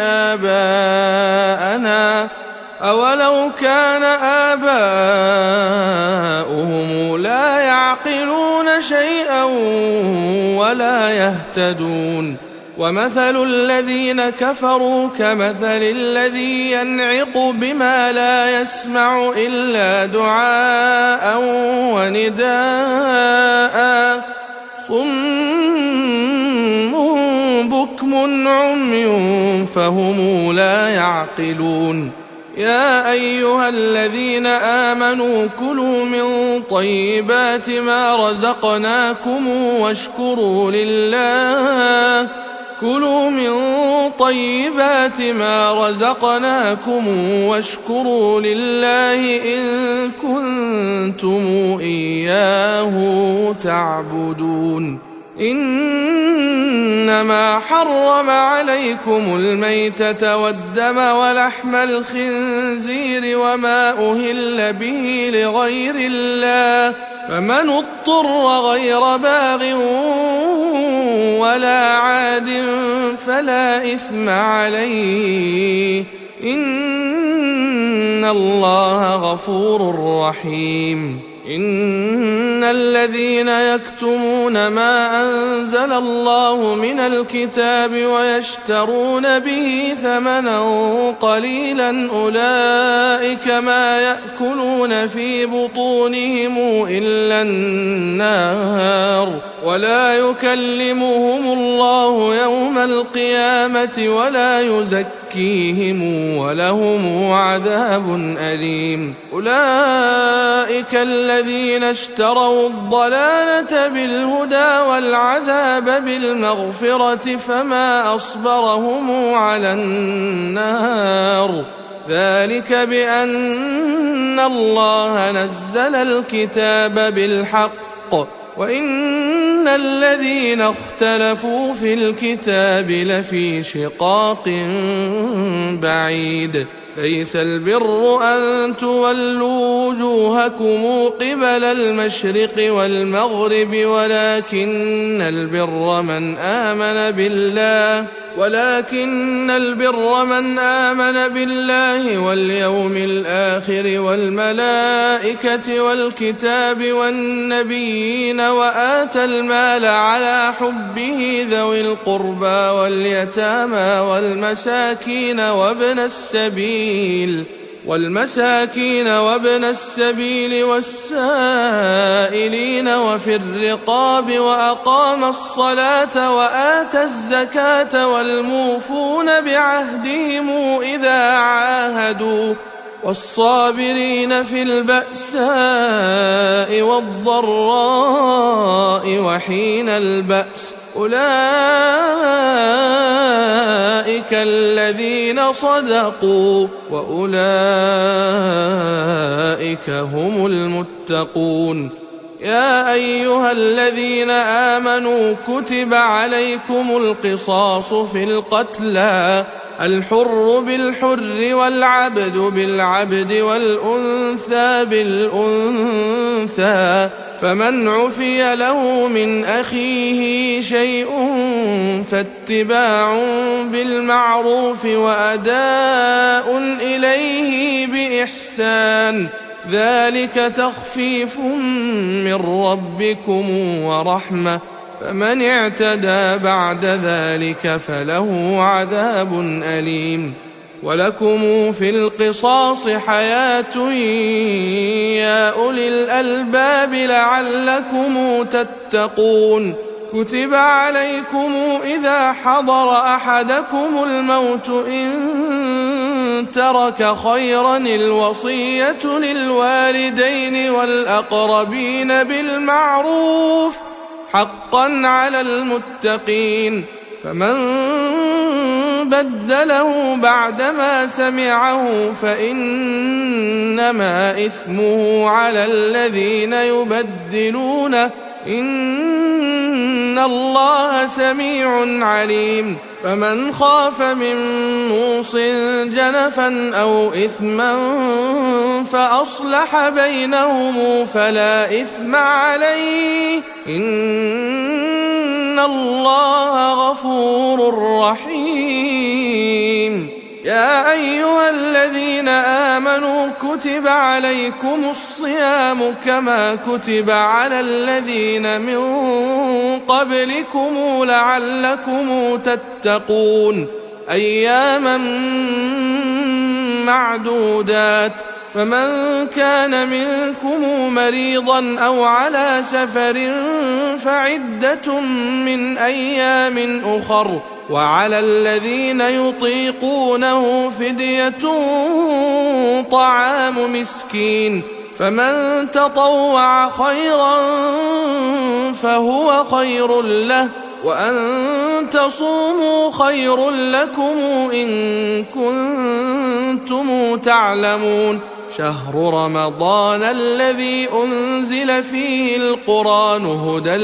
آباءنا أولو كان آباؤهم لا يعقلون شيئا ولا يهتدون ومثل الذين كفروا كمثل الذي ينعق بما لا يسمع إلا دعاء ونداء صم بكم عمي فهم لا يعقلون يا أيها الذين آمنوا كلوا من طيبات ما رزقناكم واشكروا لله إن كنتم إياه تعبدون إنما حرم عليكم الميتة والدم ولحم الخنزير وما أهل به لغير الله فمن اضطر غير باغ ولا عاد فلا إثم عليه إن الله غفور رحيم إن الذين يكتمون ما أنزل الله من الكتاب ويشترون به ثمنا قليلا أولئك ما يأكلون في بطونهم إلا النار ولا يكلمهم الله يوم القيامة ولا يزكيهم ولهم عذاب أليم أولئك الذين اشتروا الضلالة بالهدى والعذاب بالمغفرة فما أصبرهم على النار ذلك بأن الله نزل الكتاب بالحق وإن الذين اختلفوا في الكتاب لفي شقاق بعيد ليس البر أن تولوا وجوهكم قبل المشرق والمغرب ولكن البر من آمن بالله واليوم الآخر والملائكة والكتاب والنبيين وآتى المال على حبه ذوي القربى واليتامى والمساكين وابن السبيل والسائلين وفي الرقاب وأقام الصلاة وآتى الزكاة والموفون بعهدهم إذا عاهدوا والصابرين في البأساء والضراء وحين البأس أولئك الذين صدقوا وأولئك هم المتقون يا أيها الذين آمنوا كتب عليكم القصاص في القتلى الحر بالحر والعبد بالعبد والأنثى بالأنثى. فمن عفي له من أخيه شيء فاتباع بالمعروف وأداء إليه بإحسان، ذلك تخفيف من ربكم ورحمة، فمن اعتدى بعد ذلك فله عذاب أليم. ولكم في القصاص حياة يا أولي الألباب لعلكم تتقون. كتب عليكم إذا حضر أحدكم الموت إن ترك خيرا الوصية للوالدين والأقربين بالمعروف حقا على المتقين. فمن بدله بعدما سمعه فإنما إثمه على الذين يبدلونه، إن الله سميع عليم. فمن خاف من موص جنفا أو إثما فأصلح بينهم فلا إثم عليه، إن الله غفور رحيم. يا أيها الذين آمنوا كتب عليكم الصيام كما كتب على الذين من قبلكم لعلكم تتقون، أياما معدودات. فمن كان منكم مريضا أو على سفر فعدة من أيام أخر، وعلى الذين يطيقونه فدية طعام مسكين، فمن تطوع خيرا فهو خير له، وأن تصوموا خير لكم إن كنتم تعلمون. شهر رمضان الذي أنزل فيه القرآن هدى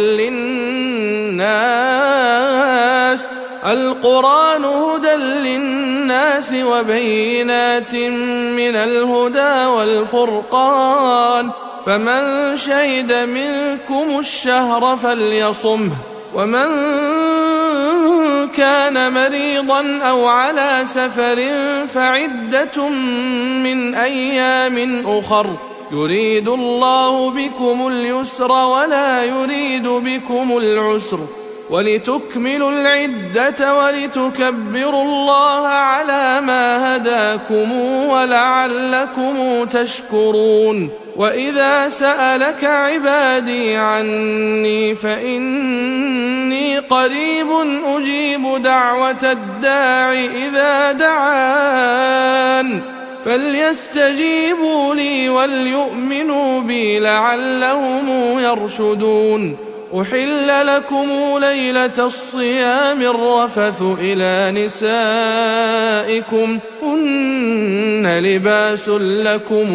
للناس وبينات من الهدى والفرقان، فمن شهد منكم الشهر فليصمه، ومن كان مريضا أو على سفر فعدة من أيام أخر، يريد الله بكم اليسر ولا يريد بكم العسر، ولتكملوا العدة ولتكبروا الله على ما هداكم ولعلكم تشكرون. وإذا سألك عبادي عني فإني قريب أجيب دعوة الداع إذا دعان، فليستجيبوا لي وليؤمنوا بي لعلهم يرشدون. أحل لكم ليلة الصيام الرفث إلى نسائكم هن لباس لكم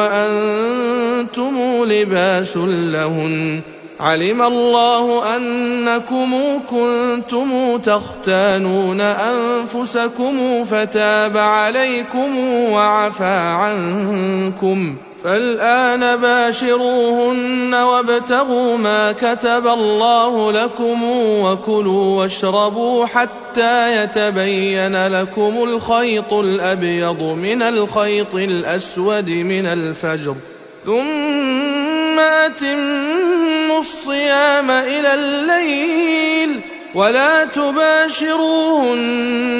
وأنتم لباس لهن، علم الله أنكم كنتم تختانون أنفسكم فتاب عليكم وعفى عنكم، فالآن باشروهن وابتغوا ما كتب الله لكم وكلوا واشربوا حتى يتبين لكم الخيط الأبيض من الخيط الأسود من الفجر، ثم أتموا الصيام إلى الليل ولا تباشروهن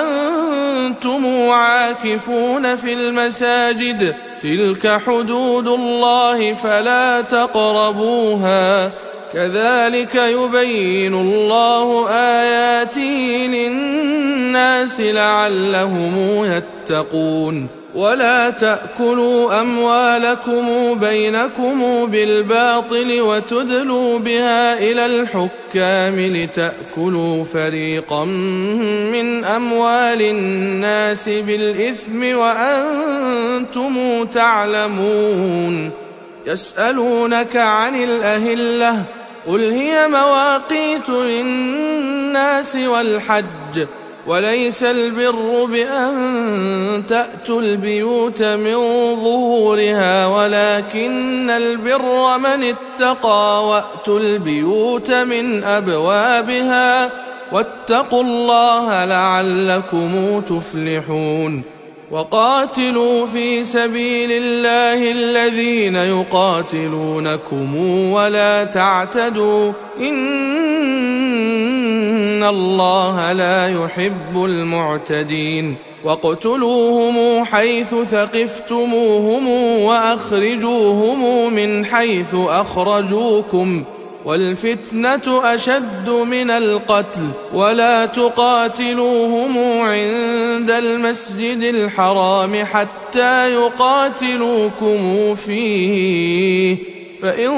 وأنتم عاكفون في المساجد، تلك حدود الله فلا تقربوها، كذلك يبين الله آياته للناس لعلهم يتقون. ولا تأكلوا أموالكم بينكم بالباطل وتدلوا بها إلى الحكام لتأكلوا فريقا من أموال الناس بالإثم وأنتم تعلمون. يسألونك عن الأهلة قل هي مواقيت للناس والحج، وليس البر بأن تأتوا البيوت من ظهورها ولكن البر من اتقى وأتوا البيوت من أبوابها واتقوا الله لعلكم تفلحون وقاتلوا في سبيل الله الذين يقاتلونكم ولا تعتدوا إن الله لا يحب المعتدين واقتلوهم حيث ثقفتموهم وأخرجوهم من حيث أخرجوكم والفتنة أشد من القتل ولا تقاتلوهم عند المسجد الحرام حتى يقاتلوكم فيه فإن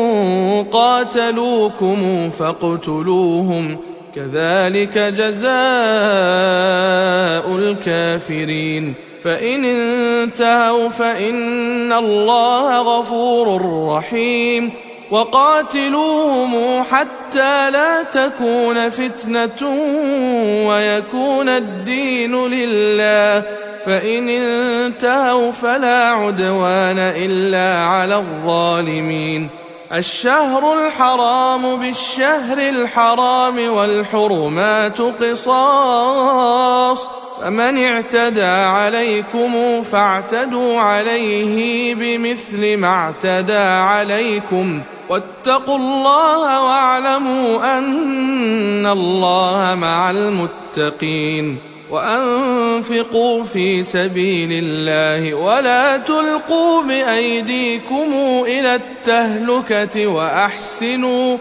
قاتلوكم فاقتلوهم كذلك جزاء الكافرين فإن انتهوا فإن الله غفور رحيم وقاتلوهم حتى لا تكون فتنة ويكون الدين لله فإن انتهوا فلا عدوان إلا على الظالمين الشهر الحرام بالشهر الحرام والحرمات قصاص فمن اعتدى عليكم فاعتدوا عليه بمثل ما اعتدى عليكم واتقوا الله واعلموا أن الله مع المتقين وأنفقوا في سبيل الله ولا تلقوا بأيديكم إلى التهلكة وأحسنوا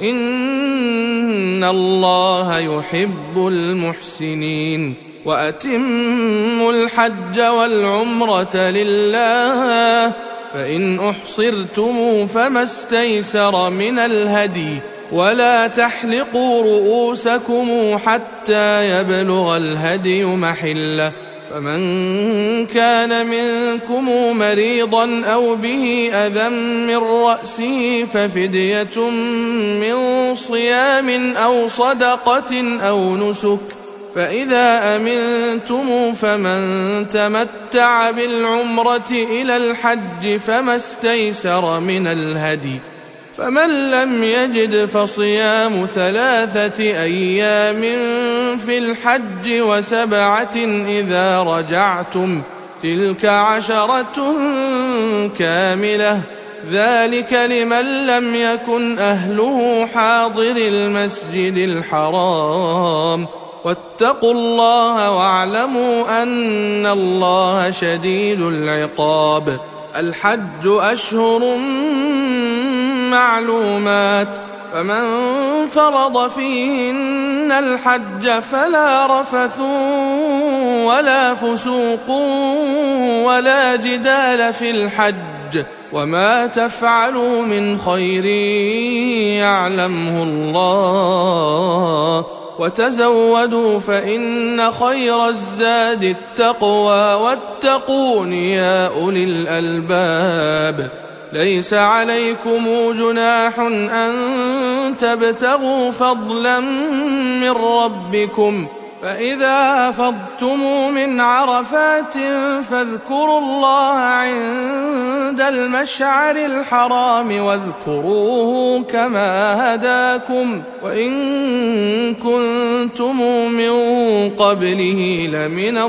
إن الله يحب المحسنين وأتموا الحج والعمرة لله فإن أحصرتم فما استيسر من الهدي ولا تحلقوا رؤوسكم حتى يبلغ الهدي محله فمن كان منكم مريضا أو به أذى من رأسه ففدية من صيام أو صدقة أو نسك فإذا أمنتم فمن تمتع بالعمرة إلى الحج فما استيسر من الهدي فمن لم يجد فصيام 3 أيام في الحج و7 إذا رجعتم تلك 10 كاملة ذلك لمن لم يكن أهله حاضر المسجد الحرام واتقوا الله واعلموا أن الله شديد العقاب الحج أشهر معلومات فمن فرض فيهن الحج فلا رفث ولا فسوق ولا جدال في الحج وما تفعلوا من خير يعلمه الله وتزودوا فإن خير الزاد التقوى واتقون يا أولي الألباب ليس عليكم جناح أن تبتغوا فضلا من ربكم فإذا أفضتم من عرفات فاذكروا الله عند المشعر الحرام واذكروه كما هداكم وإن كنتم من قبله لمن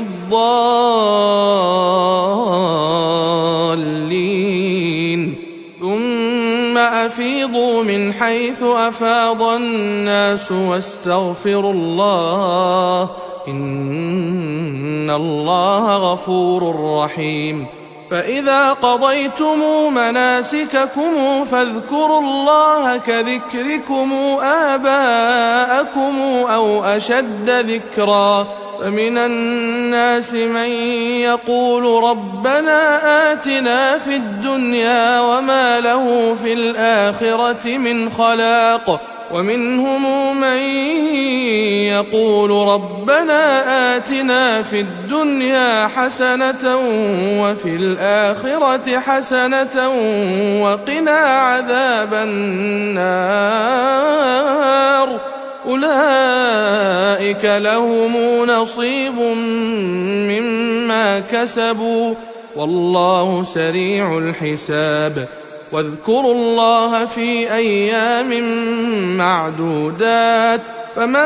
الضالين ثم أفيضوا من حيث أفاض الناس واستغفروا الله إن الله غفور رحيم فإذا قضيتم مناسككم فاذكروا الله كذكركم آباءكم أو أشد ذكرا فمن الناس من يقول ربنا آتنا في الدنيا وما له في الآخرة من خلاق ومنهم من يقول ربنا آتنا في الدنيا حسنة وفي الآخرة حسنة وقنا عذاب النار أولئك لهم نصيب مما كسبوا والله سريع الحساب. واذكروا الله في أيام معدودات فمن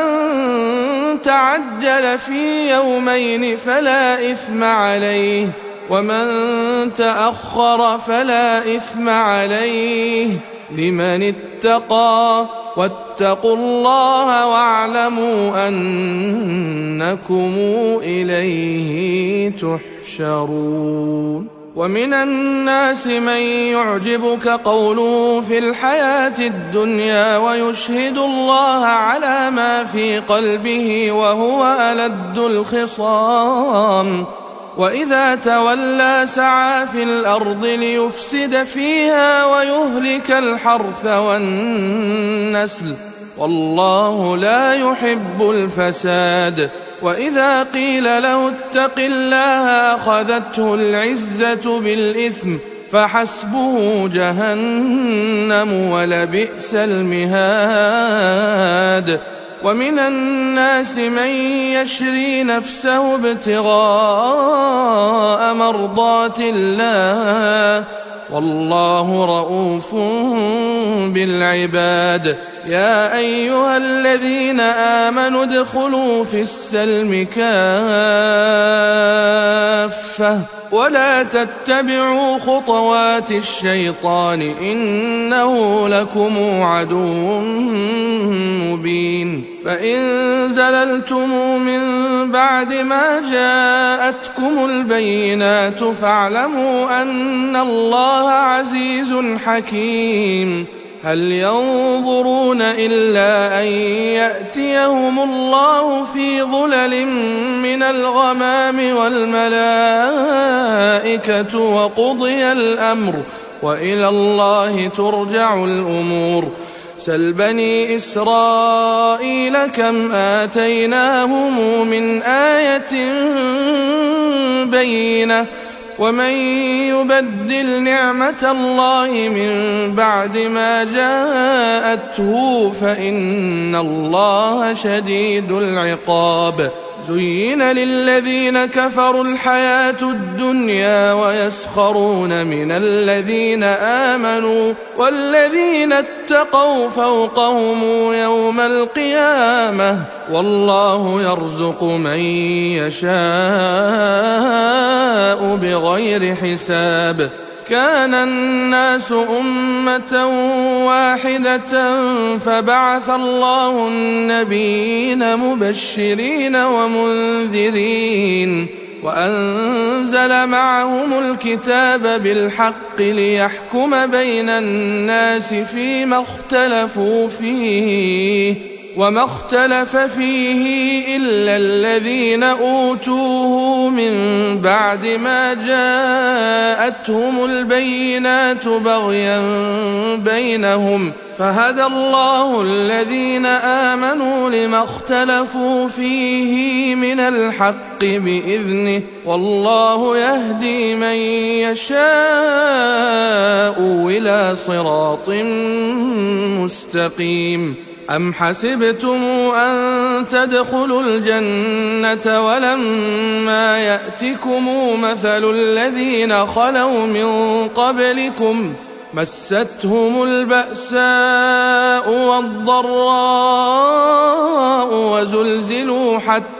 تعجل في يومين فلا إثم عليه ومن تأخر فلا إثم عليه لمن اتقى واتقوا الله واعلموا أنكم إليه تحشرون. ومن الناس من يعجبك قوله في الحياة الدنيا ويشهد الله على ما في قلبه وهو ألد الخصام وإذا تولى سعى في الأرض ليفسد فيها ويهلك الحرث والنسل والله لا يحب الفساد. وإذا قيل له اتق الله أخذته العزة بالإثم فحسبه جهنم ولبئس المهاد. ومن الناس من يشري نفسه ابتغاء مرضات الله والله رؤوف بالعباد. يا أيها الذين آمنوا ادخلوا في السلم كافة ولا تتبعوا خطوات الشيطان إنه لكم عدو مبين. فإن زللتم من بعد ما جاءتكم البينات فاعلموا أن الله عزيز حكيم. هل ينظرون إلا أن يأتيهم الله في ظلل من الغمام والملائكة وقضي الأمر وإلى الله ترجع الأمور. سل بني إسرائيل كم آتيناهم من آية بينة ومن يبدل نعمة الله من بعد ما جاءته فإن الله شديد العقاب. زين للذين كفروا الحياة الدنيا ويسخرون من الذين آمنوا والذين اتقوا فوقهم يوم القيامة والله يرزق من يشاء بغير حساب. كان الناس أمة واحدة فبعث الله النبيين مبشرين ومنذرين وأنزل معهم الكتاب بالحق ليحكم بين الناس فيما اختلفوا فيه وما اختلف فيه إلا الذين أوتوه من بعد ما جاءتهم البينات بغيا بينهم فهدى الله الذين آمنوا لما اختلفوا فيه من الحق بإذنه والله يهدي من يشاء إلى صراط مستقيم. أم حسبتم أن تدخلوا الجنة ولما يأتكم مثل الذين خلوا من قبلكم مستهم البأساء والضراء وزلزلوا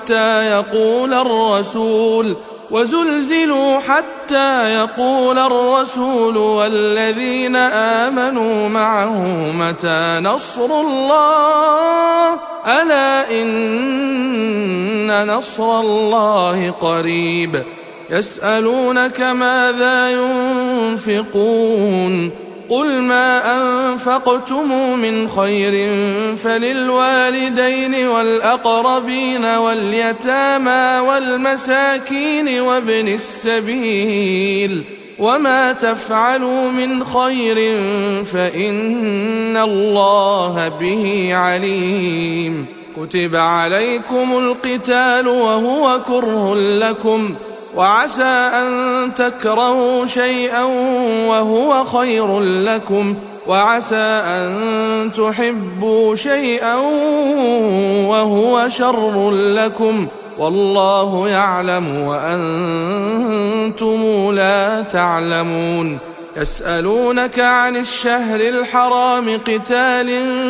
حتى يقول الرسول والذين آمنوا معه متى نصر الله ألا إن نصر الله قريب. يسألونك ماذا ينفقون قل ما أنفقتم من خير فللوالدين والأقربين واليتامى والمساكين وابن السبيل وما تفعلوا من خير فإن الله به عليم. كتب عليكم القتال وهو كره لكم وعسى أن تكرهوا شيئا وهو خير لكم وعسى أن تحبوا شيئا وهو شر لكم والله يعلم وأنتم لا تعلمون. يسألونك عن الشهر الحرام قتال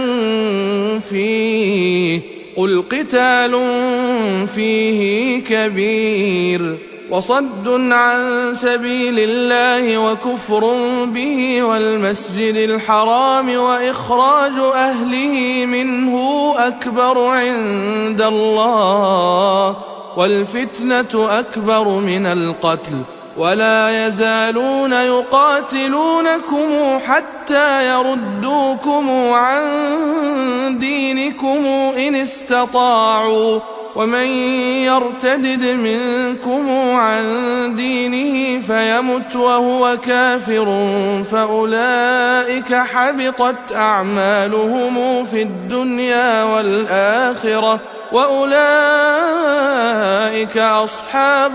فيه قل قتال فيه كبير وصد عن سبيل الله وكفر به والمسجد الحرام وإخراج أهله منه أكبر عند الله والفتنة أكبر من القتل ولا يزالون يقاتلونكم حتى يردوكم عن دينكم إن استطاعوا ومن يرتدد منكم عن دينه فيمت وهو كافر فأولئك حبطت أعمالهم في الدنيا والآخرة وأولئك أصحاب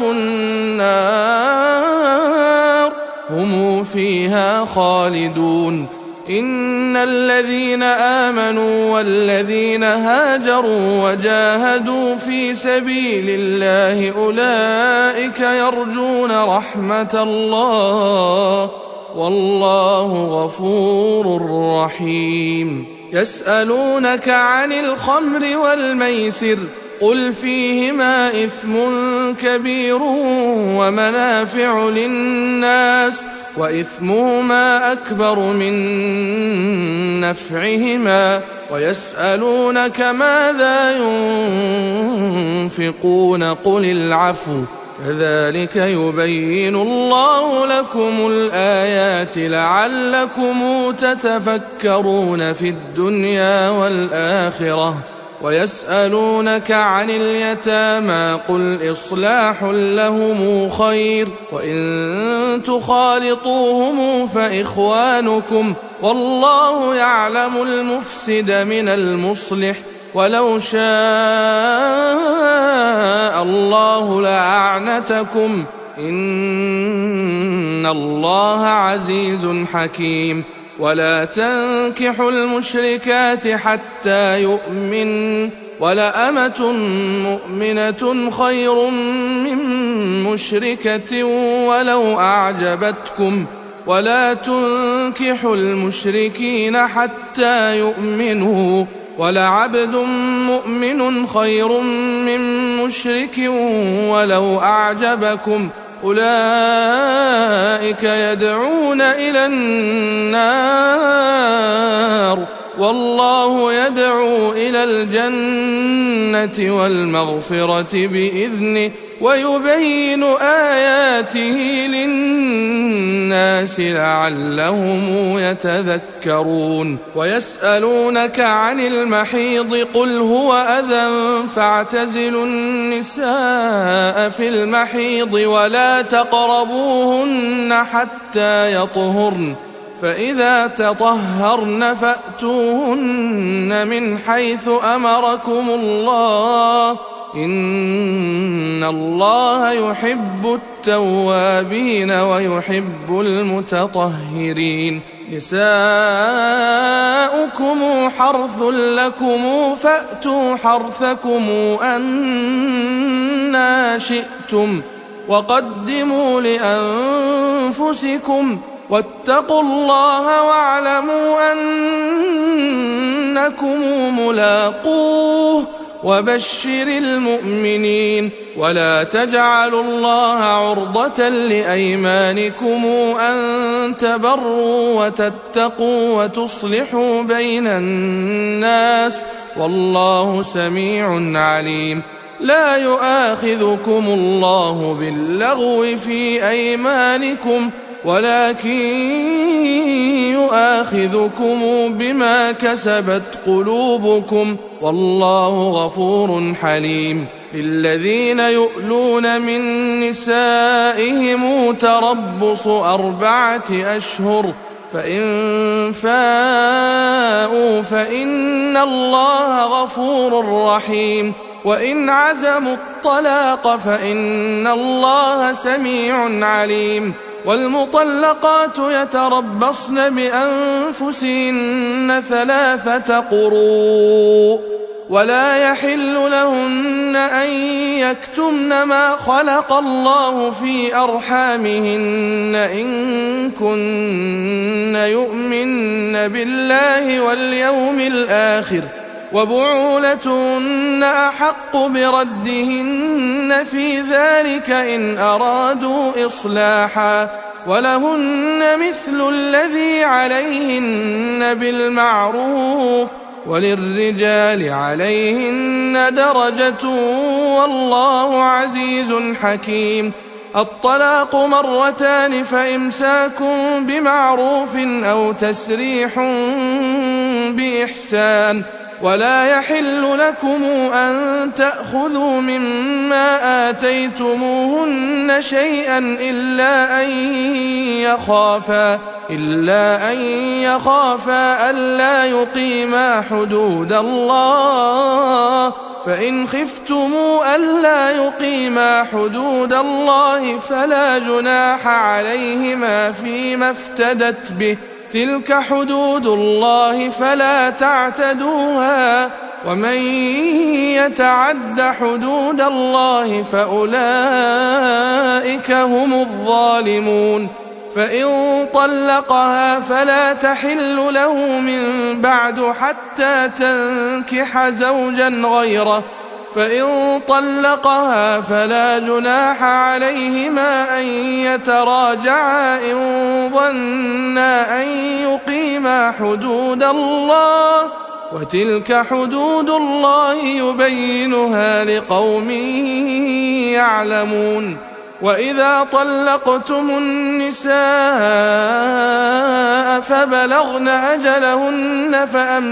النار هم فيها خالدون. إن الذين آمنوا والذين هاجروا وجاهدوا في سبيل الله أولئك يرجون رحمة الله والله غفور رحيم. يسألونك عن الخمر والميسر قل فيهما إثم كبير ومنافع للناس وإثمهما أكبر من نفعهما ويسألونك ماذا ينفقون قل العفو كذلك يبين الله لكم الآيات لعلكم تتفكرون في الدنيا والآخرة. ويسألونك عن اليتامى قل إصلاح لهم خير وإن تخالطوهم فإخوانكم والله يعلم المفسد من المصلح ولو شاء الله لأعنتكم إن الله عزيز حكيم. ولا تنكحوا المشركات حتى يؤمن ولأمة مؤمنة خير من مشركة ولو أعجبتكم ولا تنكحوا المشركين حتى يؤمنوا ولعبد مؤمن خير من مشرك ولو أعجبكم أولئك يدعون إلى النار والله يدعو إلى الجنة والمغفرة بإذنه ويبين آياته للناس لعلهم يتذكرون. ويسألونك عن المحيض قل هو أذى فاعتزلوا النساء في المحيض ولا تقربوهن حتى يطهرن فإذا تطهرن فأتوهن من حيث أمركم الله إن الله يحب التوابين ويحب المتطهرين. نساؤكم حرث لكم فأتوا حرثكم أنى شئتم وقدموا لأنفسكم واتقوا الله واعلموا أنكم ملاقوه وبشر المؤمنين. ولا تجعلوا الله عرضة لأيمانكم أن تبروا وتتقوا وتصلحوا بين الناس والله سميع عليم. لا يؤاخذكم الله باللغو في أيمانكم ولكن يؤاخذكم بما كسبت قلوبكم والله غفور حليم. للذين يؤلون من نسائهم تربص 4 أشهر فإن فاءوا فإن الله غفور رحيم وإن عزموا الطلاق فإن الله سميع عليم. والمطلقات يتربصن بأنفسهن 3 قروء ولا يحل لهن أن يكتمن ما خلق الله في أرحامهن إن كن يؤمن بالله واليوم الآخر وبعولتهن أحق بردهن في ذلك إن أرادوا إصلاحا ولهن مثل الذي عليهن بالمعروف وللرجال عليهن درجة والله عزيز حكيم. الطلاق 2 فإمساك بمعروف أو تسريح بإحسان ولا يحل لكم أن تأخذوا مما آتيتموهن شيئا إلا أن يخافا ألا يقيما حدود الله فإن خفتموا ألا يقيما حدود الله فلا جناح عليهما فيما افتدت به تلك حدود الله فلا تعتدوها ومن يتعد حدود الله فأولئك هم الظالمون. فإن طلقها فلا تحل له من بعد حتى تنكح زوجا غيره فإن طلقها فلا جناح عليهما أن يتراجعا إن ظنا أن يقيما حدود الله وتلك حدود الله يبينها لقوم يعلمون. وإذا طلقتم النساء فبلغن أجلهن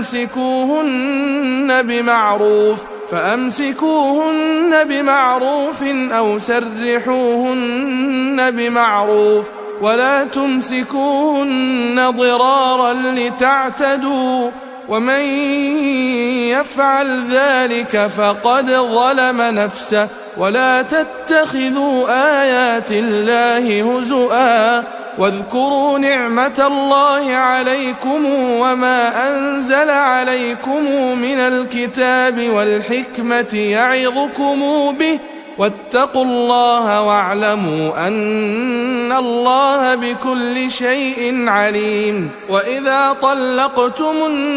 فأمسكوهن بمعروف أو سرحوهن بمعروف ولا تمسكوهن ضرارا لتعتدوا ومن يفعل ذلك فقد ظلم نفسه. ولا تتخذوا آيات الله هزؤا واذكروا نعمة الله عليكم وما أنزل عليكم من الكتاب والحكمة يعظكم به واتقوا الله واعلموا أن الله بكل شيء عليم. وإذا طلقتم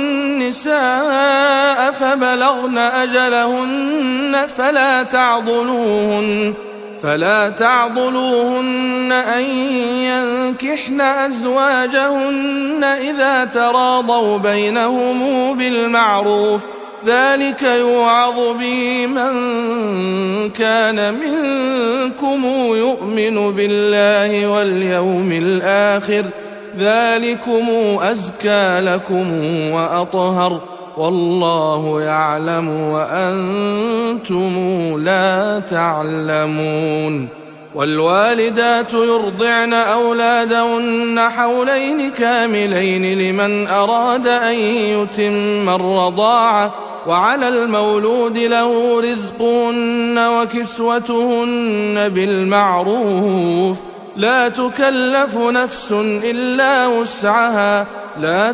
النساء فبلغن أجلهن فلا تعضلوهن أن ينكحن أزواجهن إذا تراضوا بينهم بالمعروف ذلك يوعظ به من كان منكم يؤمن بالله واليوم الآخر ذلكم أزكى لكم وأطهر والله يعلم وأنتم لا تعلمون. والوالدات يرضعن أولادهن حولين كاملين لمن أراد أن يتم الرضاعة وعلى المولود له رزقهن وكسوتهن بالمعروف لا تكلف نفس إلا وسعها لا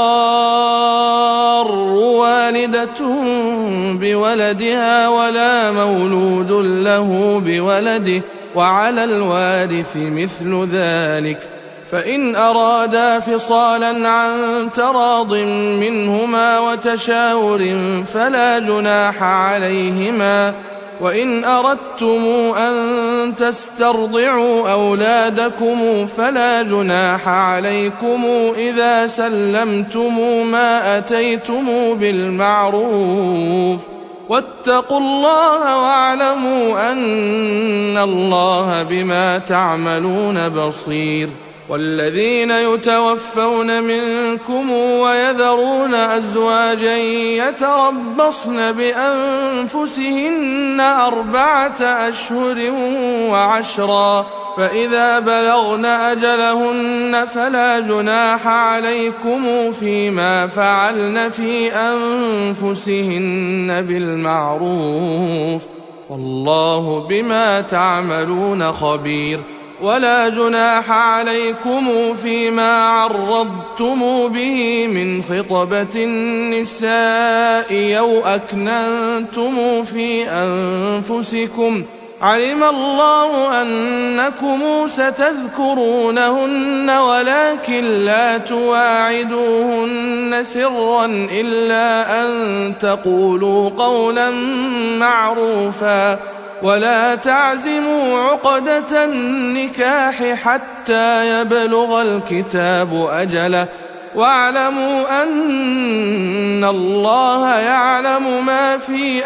تضار والدة بولدها ولا مولود له بولده وعلى الوارث مثل ذلك فإن أرادا فصالا عن تراض منهما وتشاور فلا جناح عليهما. وإن أردتم أن تسترضعوا أولادكم فلا جناح عليكم إذا سلمتم ما أتيتم بالمعروف واتقوا الله واعلموا أن الله بما تعملون بصير. والذين يتوفون منكم ويذرون أزواجا يتربصن بأنفسهن 4 أشهر وعشرا فإذا بلغن أجلهن فلا جناح عليكم فيما فعلن في أنفسهن بالمعروف والله بما تعملون خبير. ولا جناح عليكم فيما عرضتم به من خطبة النساء أو أكننتم في أنفسكم، علم الله أنكم ستذكرونهن ولكن لا تواعدوهن سرا إلا أن تقولوا قولا معروفا، ولا تعزموا عقدة النكاح حتى يبلغ الكتاب أجله، واعلموا أن الله يعلم ما في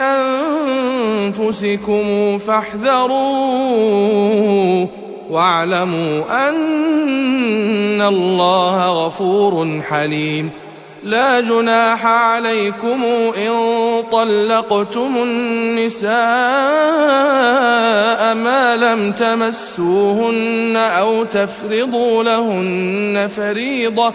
أنفسكم فاحذروه، واعلموا أن الله غفور حليم. لا جناح عليكم إن طلقتم النساء ما لم تمسوهن أو تفرضوا لهن فريضة،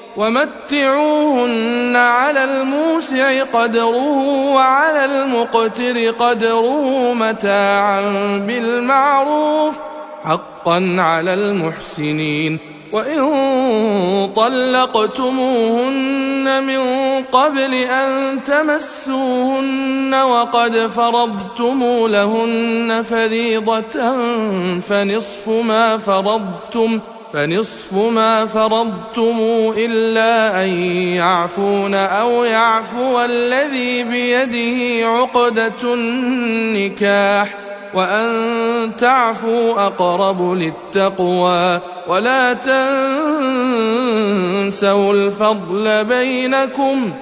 ومتعوهن على الموسع قدره وعلى المقتر قدره متاعا بالمعروف حقا على المحسنين. وإن طلقتموهن من قبل أن تمسوهن وقد فرضتم لهن فريضة فنصف ما فرضتم إلا أن يعفون أو يعفو الذي بيده عقدة النكاح، وأن تعفوا أقرب للتقوى، ولا تنسوا الفضل بينكم،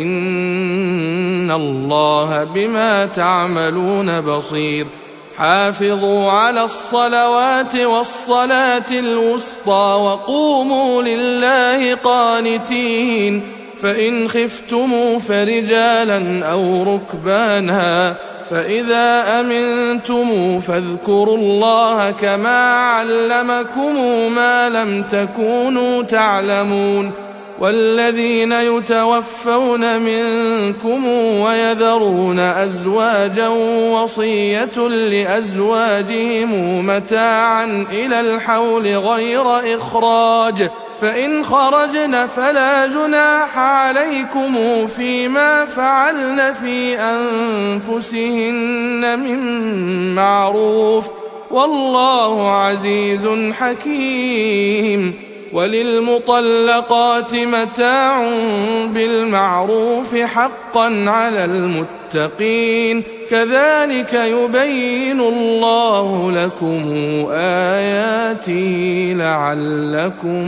إن الله بما تعملون بصير. حافظوا على الصلوات والصلاة الوسطى وقوموا لله قانتين، فإن خفتم فرجالا أو ركبانا، فإذا أمنتم فاذكروا الله كما علمكم ما لم تكونوا تعلمون. والذين يتوفون منكم ويذرون أزواجا وصية لأزواجهم متاعا إلى الحول غير إخراج، فإن خرجن فلا جناح عليكم فيما فعلن في أنفسهن من معروف، والله عزيز حكيم. وللمطلقات متاع بالمعروف حقا على المتقين، كذلك يبين الله لكم آياته لعلكم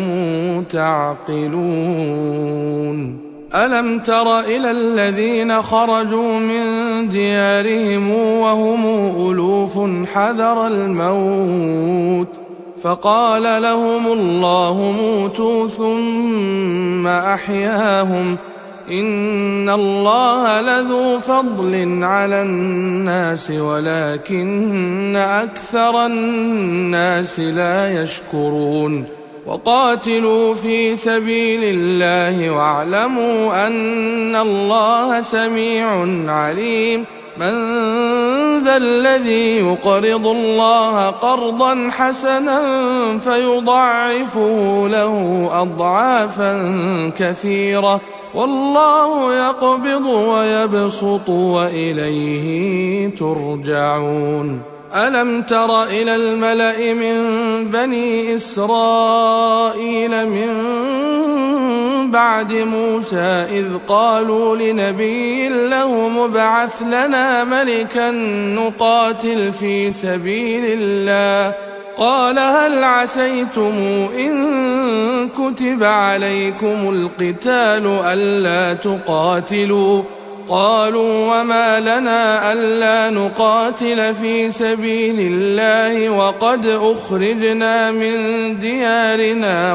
تعقلون. ألم تر إلى الذين خرجوا من ديارهم وهم ألوف حذر الموت فقال لهم الله موتوا ثم أحياهم، إن الله لذو فضل على الناس ولكن أكثر الناس لا يشكرون. وقاتلوا في سبيل الله واعلموا أن الله سميع عليم. من ذا الذي يقرض الله قرضا حسنا فيضاعفه له أضعافا كثيرة، والله يقبض ويبسط وإليه ترجعون. ألم تر إلى الملأ من بني إسرائيل من بعد موسى إذ قالوا لنبي له ابعث لنا ملكا نقاتل في سبيل الله، قال هل عسيتم إن كتب عليكم القتال ألا تقاتلوا؟ قالوا وما لنا ألا نقاتل في سبيل الله وقد أخرجنا من ديارنا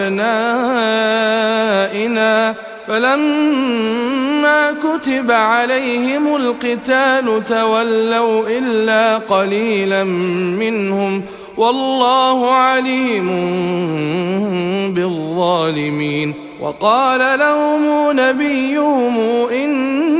وأبنائنا، فلما كتب عليهم القتال تولوا إلا قليلا منهم، والله عليم بالظالمين. وقال لهم نبيهم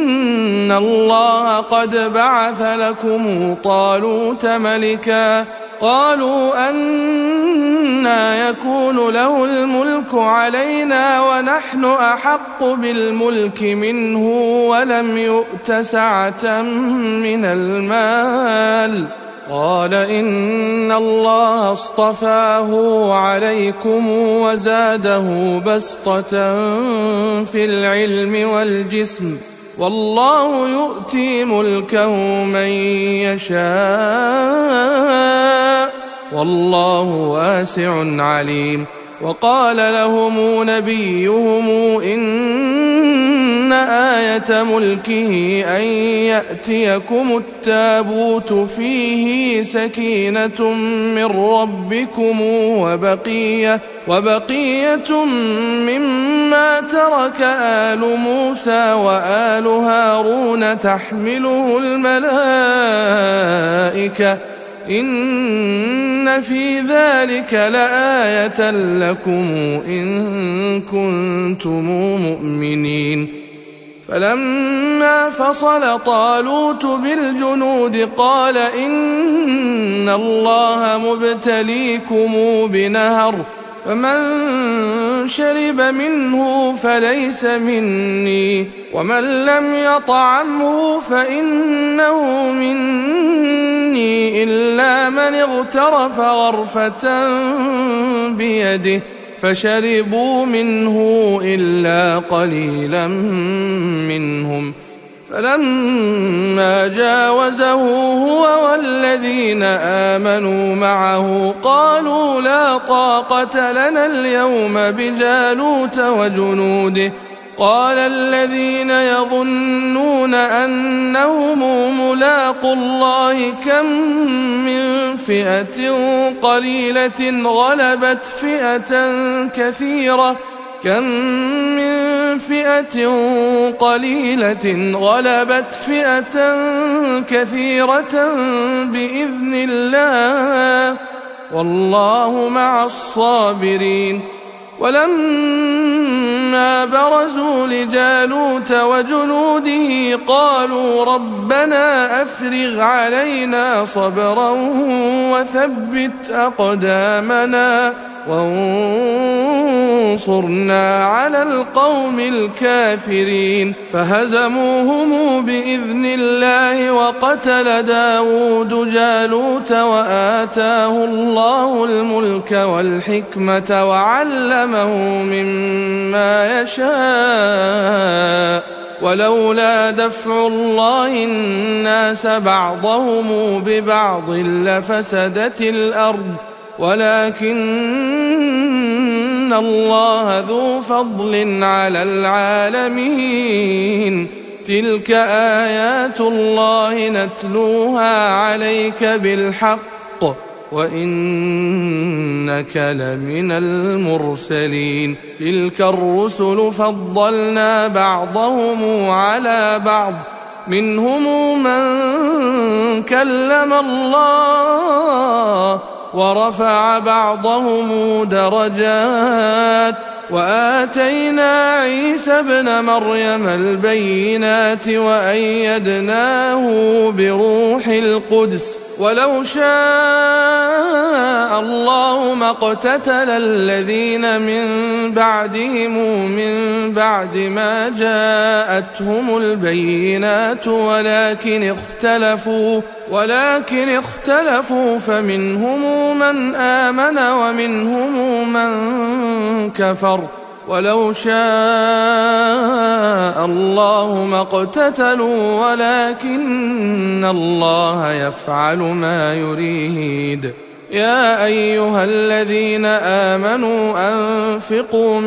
إن الله قد بعث لكم طالوت ملكا، قالوا أنى يكون له الملك علينا ونحن أحق بالملك منه ولم يؤت سعة من المال. قال إن الله اصطفاه عليكم وزاده بسطة في العلم والجسم والله يؤتي ملكه من يشاء والله واسع عليم. وقال لهم نبيهم إن آية ملكه أن يأتيكم التابوت فيه سكينة من ربكم وبقية مما ترك آل موسى وآل هارون تحمله الملائكة إن في ذلك لآية لكم إن كنتم مؤمنين. فلما فصل طالوت بالجنود قال إن الله مبتليكم بنهر فمن شرب منه فليس مني ومن لم يطعمه فإنه مني إلا من اغترف غرفة بيده فشربوا منه إلا قليلا منهم. فلما جاوزه هو والذين آمنوا معه قالوا لا طاقة لنا اليوم بجالوت وجنوده. قال الذين يظنون أنهم ملاقو الله كم من فئة قليلة غلبت فئة كثيرة بإذن الله والله مع الصابرين. ولما برزوا لجالوت وجنوده قالوا ربنا أفرغ علينا صبرا وثبت أقدامنا وانصرنا على القوم الكافرين. فهزموهم بإذن الله وقتل داود جالوت وآتاه الله الملك والحكمة وعلمه مما يشاء ولولا دفع الله الناس بعضهم ببعض لفسدت الأرض ولكن الله ذو فضل على العالمين. تلك آيات الله نتلوها عليك بالحق وإنك لمن المرسلين. تلك الرسل فضلنا بعضهم على بعض منهم من كلم الله ورفع بعضهم درجات وآتينا عيسى ابن مريم البينات وأيدناه بروح القدس. ولو شاء الله ما اقتتل الذين من بعدهم من بعد ما جاءتهم البينات ولكن اختلفوا فمنهم من آمن ومنهم من كفر. ولو شاء الله ما اقتتلوا ولكن الله يفعل ما يريد. يا أيها الذين آمنوا أنفقوا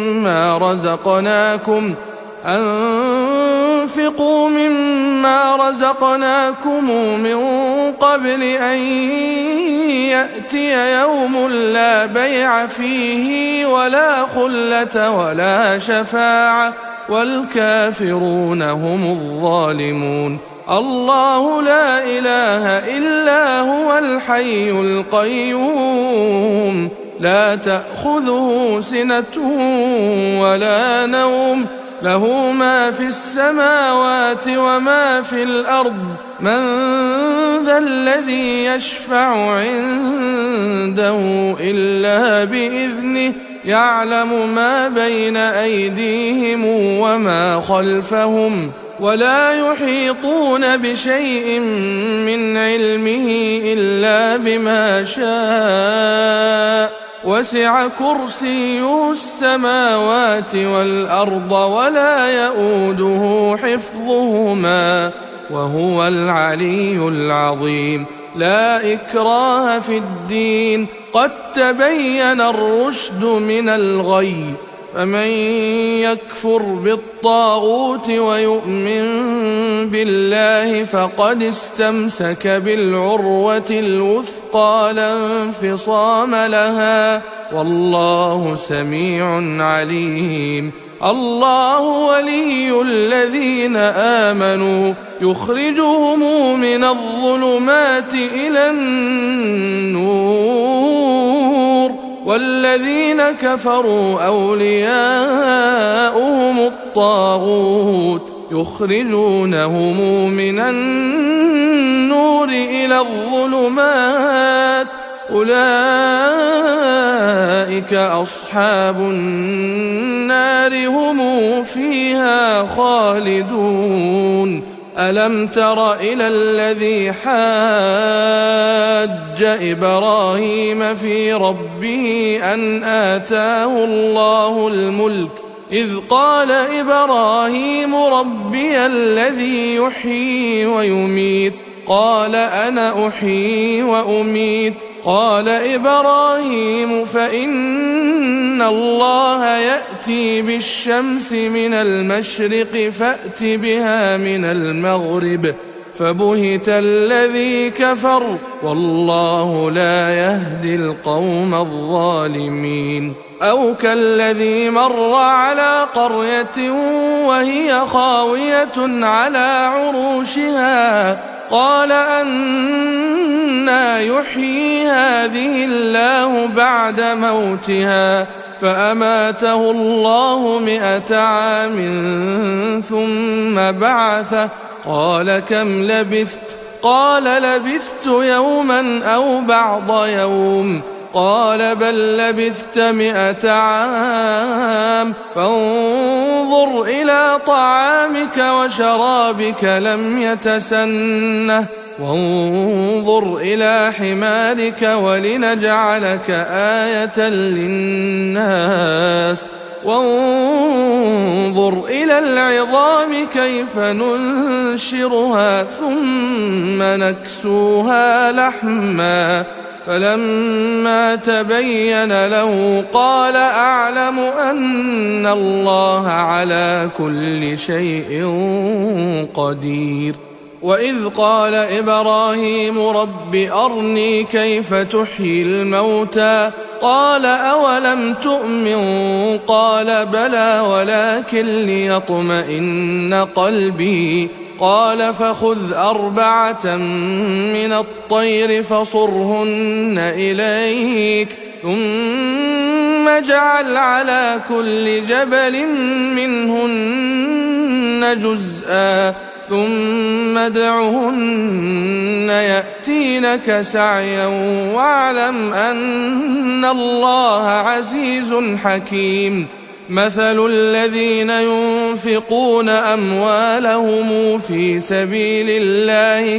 مما رزقناكم من قبل أن يأتي يوم لا بيع فيه ولا خلة ولا شفاعة والكافرون هم الظالمون. الله لا إله إلا هو الحي القيوم لا تأخذه سنة ولا نوم له ما في السماوات وما في الأرض من ذا الذي يشفع عنده إلا بإذنه يعلم ما بين أيديهم وما خلفهم ولا يحيطون بشيء من علمه إلا بما شاء وسع كرسيه السماوات والأرض ولا يؤوده حفظهما وهو العلي العظيم. لا إكراه في الدين قد تبين الرشد من الغي فمن يكفر بالطاغوت ويؤمن بالله فقد استمسك بالعروة الوثقى لا انفصام لها والله سميع عليم. الله ولي الذين آمنوا يخرجهم من الظلمات إلى النور والذين كفروا أولياؤهم الطاغوت يخرجونهم من النور إلى الظلمات أولئك أصحاب النار هم فيها خالدون. ألم تر إلى الذي حاج إبراهيم في ربه أن آتاه الله الملك إذ قال إبراهيم ربي الذي يحيي ويميت قال أنا أحيي وأميت قال إبراهيم فإن الله يأتي بالشمس من المشرق فأت بها من المغرب فبهت الذي كفر والله لا يهدي القوم الظالمين. أو كالذي مر على قرية وهي خاوية على عروشها قال أنى يحيي هذه الله بعد موتها فأماته الله 100 عام ثم بعثه قال كم لبثت قال لبثت يوما أو بعض يوم قال بل لبثت 100 عام فانظر إلى طعامك وشرابك لم يتسنه وانظر إلى حمارك ولنجعلك آية للناس وانظر إلى العظام كيف ننشرها ثم نكسوها لحما فلما تبين له قال أعلم أن الله على كل شيء قدير. وإذ قال إبراهيم رب أرني كيف تحيي الموتى قال أولم تؤمن قال بلى ولكن ليطمئن قلبي قال فخذ 4 من الطير فصرهن إليك ثم اجعل على كل جبل منهن جزءا ثم ادعهن يأتينك سعيا واعلم أن الله عزيز حكيم. مثل الذين ينفقون أموالهم في سبيل الله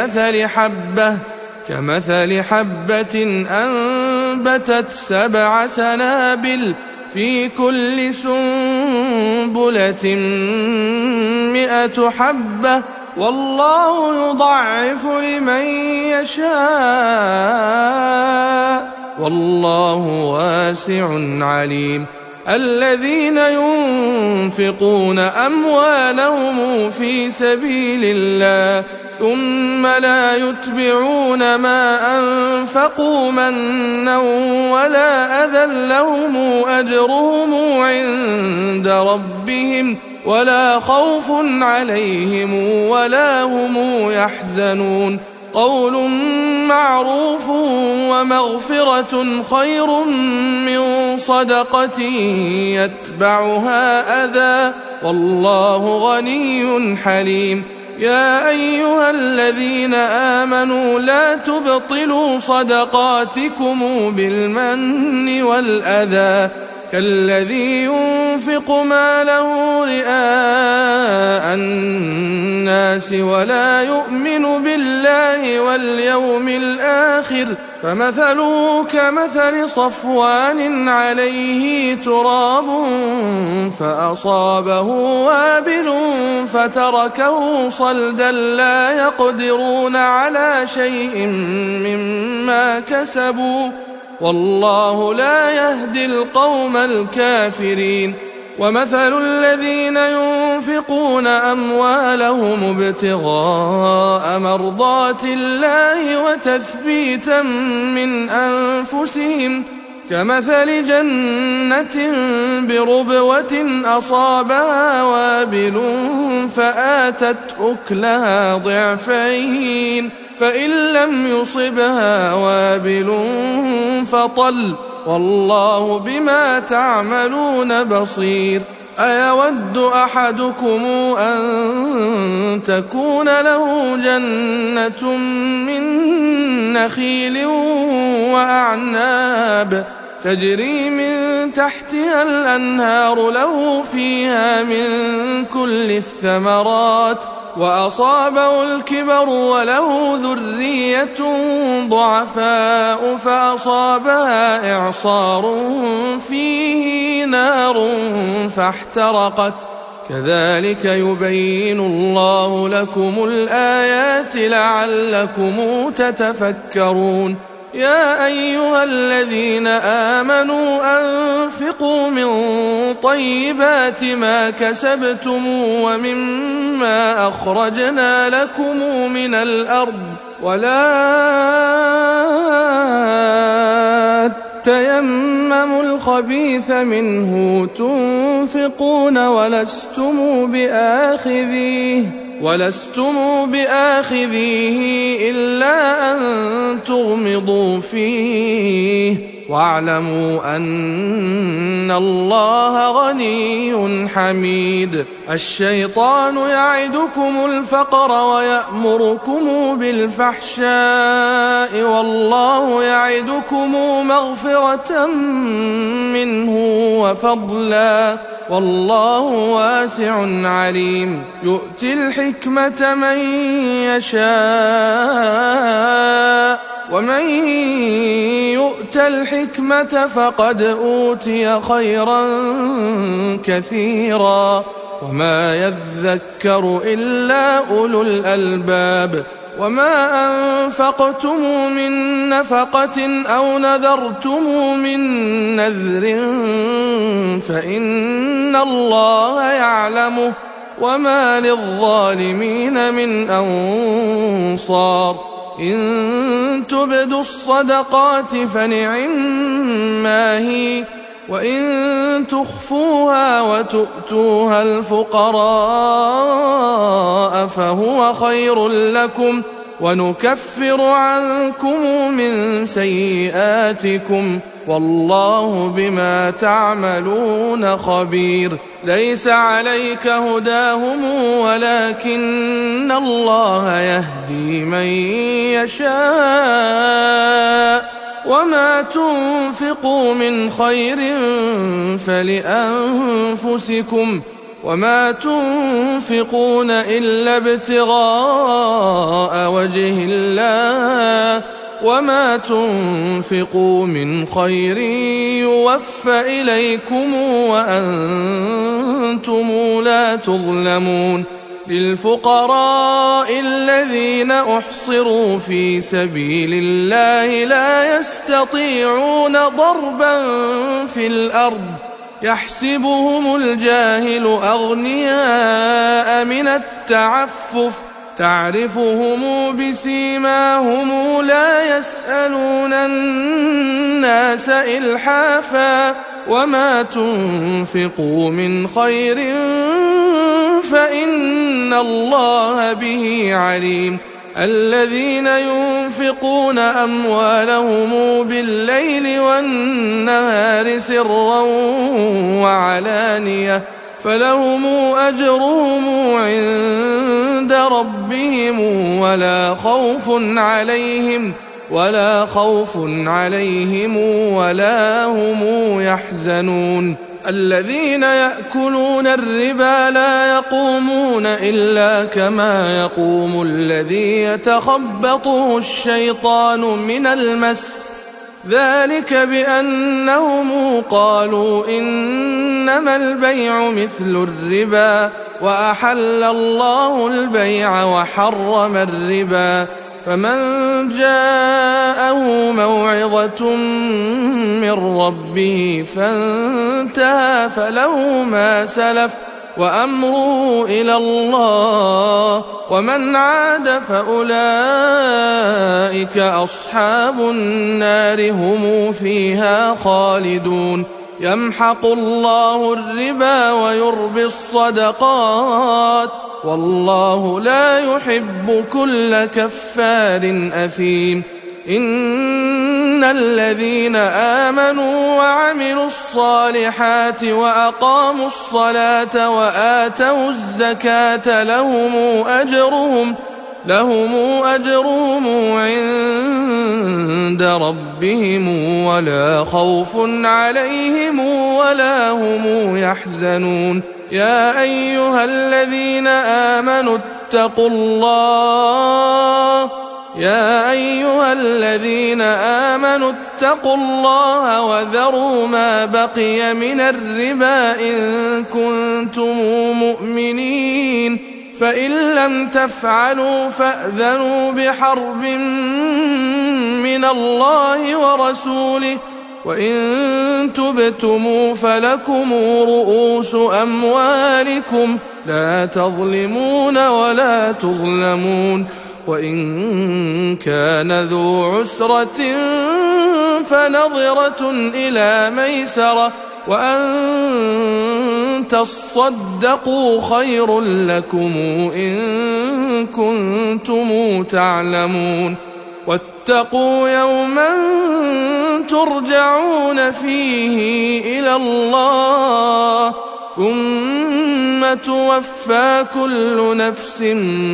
كمثل حبة أنبتت 7 سنابل في كل سنبلة 100 حبة والله يضاعف لمن يشاء والله واسع عليم. الذين ينفقون أموالهم في سبيل الله ثم لا يتبعون ما أنفقوا منا ولا أذى لهم أجرهم عند ربهم ولا خوف عليهم ولا هم يحزنون. قول معروف ومغفرة خير من صدقة يتبعها أذى والله غني حليم. يا أيها الذين آمنوا لا تبطلوا صدقاتكم بالمن والأذى كالذي ينفق ماله رئاء الناس ولا يؤمن بالله واليوم الآخر فمثله كمثل صفوان عليه تراب فأصابه وابل فتركه صلدا لا يقدرون على شيء مما كسبوا والله لا يهدي القوم الكافرين. ومثل الذين ينفقون أموالهم ابتغاء مرضات الله وتثبيتا من أنفسهم كمثل جنة بربوة أصابها وابل فآتت أكلها ضعفين فإن لم يصبها وابل فطل والله بما تعملون بصير. أيود أحدكم أن تكون له جنة من نخيل وأعناب تجري من تحتها الأنهار له فيها من كل الثمرات وأصابه الكبر وله ذرية ضعفاء فأصابها إعصار فيه نار فاحترقت كذلك يبين الله لكم الآيات لعلكم تتفكرون. يا أيها الذين آمنوا أنفقوا من طيبات ما كسبتم ومما أخرجنا لكم من الأرض ولا تيمموا الخبيث منه تنفقون ولستم بآخذيه إلا أن تغمضوا فيه واعلموا أن الله غني حميد. الشيطان يعدكم الفقر ويأمركم بالفحشاء والله يعدكم مغفرة منه وفضلا والله واسع عليم. يؤتي الحكمة من يشاء ومن يؤت الحكمة فقد أوتي خيرا كثيرا وما يذكر إلا أولو الألباب. وما أنفقتم من نفقة أو نذرتم من نذر فإن الله يعلمه وما للظالمين من أنصار. إن تبدوا الصدقات فنعما هي وإن تخفوها وتؤتوها الفقراء فهو خير لكم ونكفر عنكم من سيئاتكم والله بما تعملون خبير. ليس عليك هداهم ولكن الله يهدي من يشاء وما تنفقوا من خير فلأنفسكم وما تنفقون إلا ابتغاء وجه الله وما تنفقوا من خير يوفى إليكم وأنتم لا تظلمون. للفقراء الذين أحصروا في سبيل الله لا يستطيعون ضربا في الأرض يحسبهم الجاهل أغنياء من التعفف تعرفهم بسيماهم لا يسألون الناس إلحافا وما تنفقوا من خير فإن الله به عليم. الذين ينفقون أموالهم بالليل والنهار سرا وعلانية فلهم أجرهم عند ربهم ولا خوف عليهم ولا هم يحزنون. الذين يأكلون الربا لا يقومون إلا كما يقوم الذي يتخبطه الشيطان من المس، ذلك بأنهم قالوا إنما البيع مثل الربا وأحل الله البيع وحرم الربا. فمن جاءه موعظة من ربه فانتهى فله ما سلف وأمره إلى الله، ومن عاد فأولئك أصحاب النار هم فيها خالدون. يمحق الله الربا ويربي الصدقات والله لا يحب كل كفار أثيم. إن الذين آمنوا وعملوا الصالحات وأقاموا الصلاة وآتوا الزكاة لهم أجرهم عند ربهم ولا خوف عليهم ولا هم يحزنون. يا أيها الذين آمنوا اتقوا الله وذروا ما بقي من الربا إن كنتم مؤمنين، فإن لم تفعلوا فأذنوا بحرب من الله ورسوله، وإن تبتموا فلكم رؤوس أموالكم لا تظلمون ولا تظلمون. وإن كان ذو عسرة فنظرة إلى ميسرة وأن تصدقوا خير لكم إن كنتم تعلمون. واتقوا يوما ترجعون فيه إلى الله ثم توفى كل نفس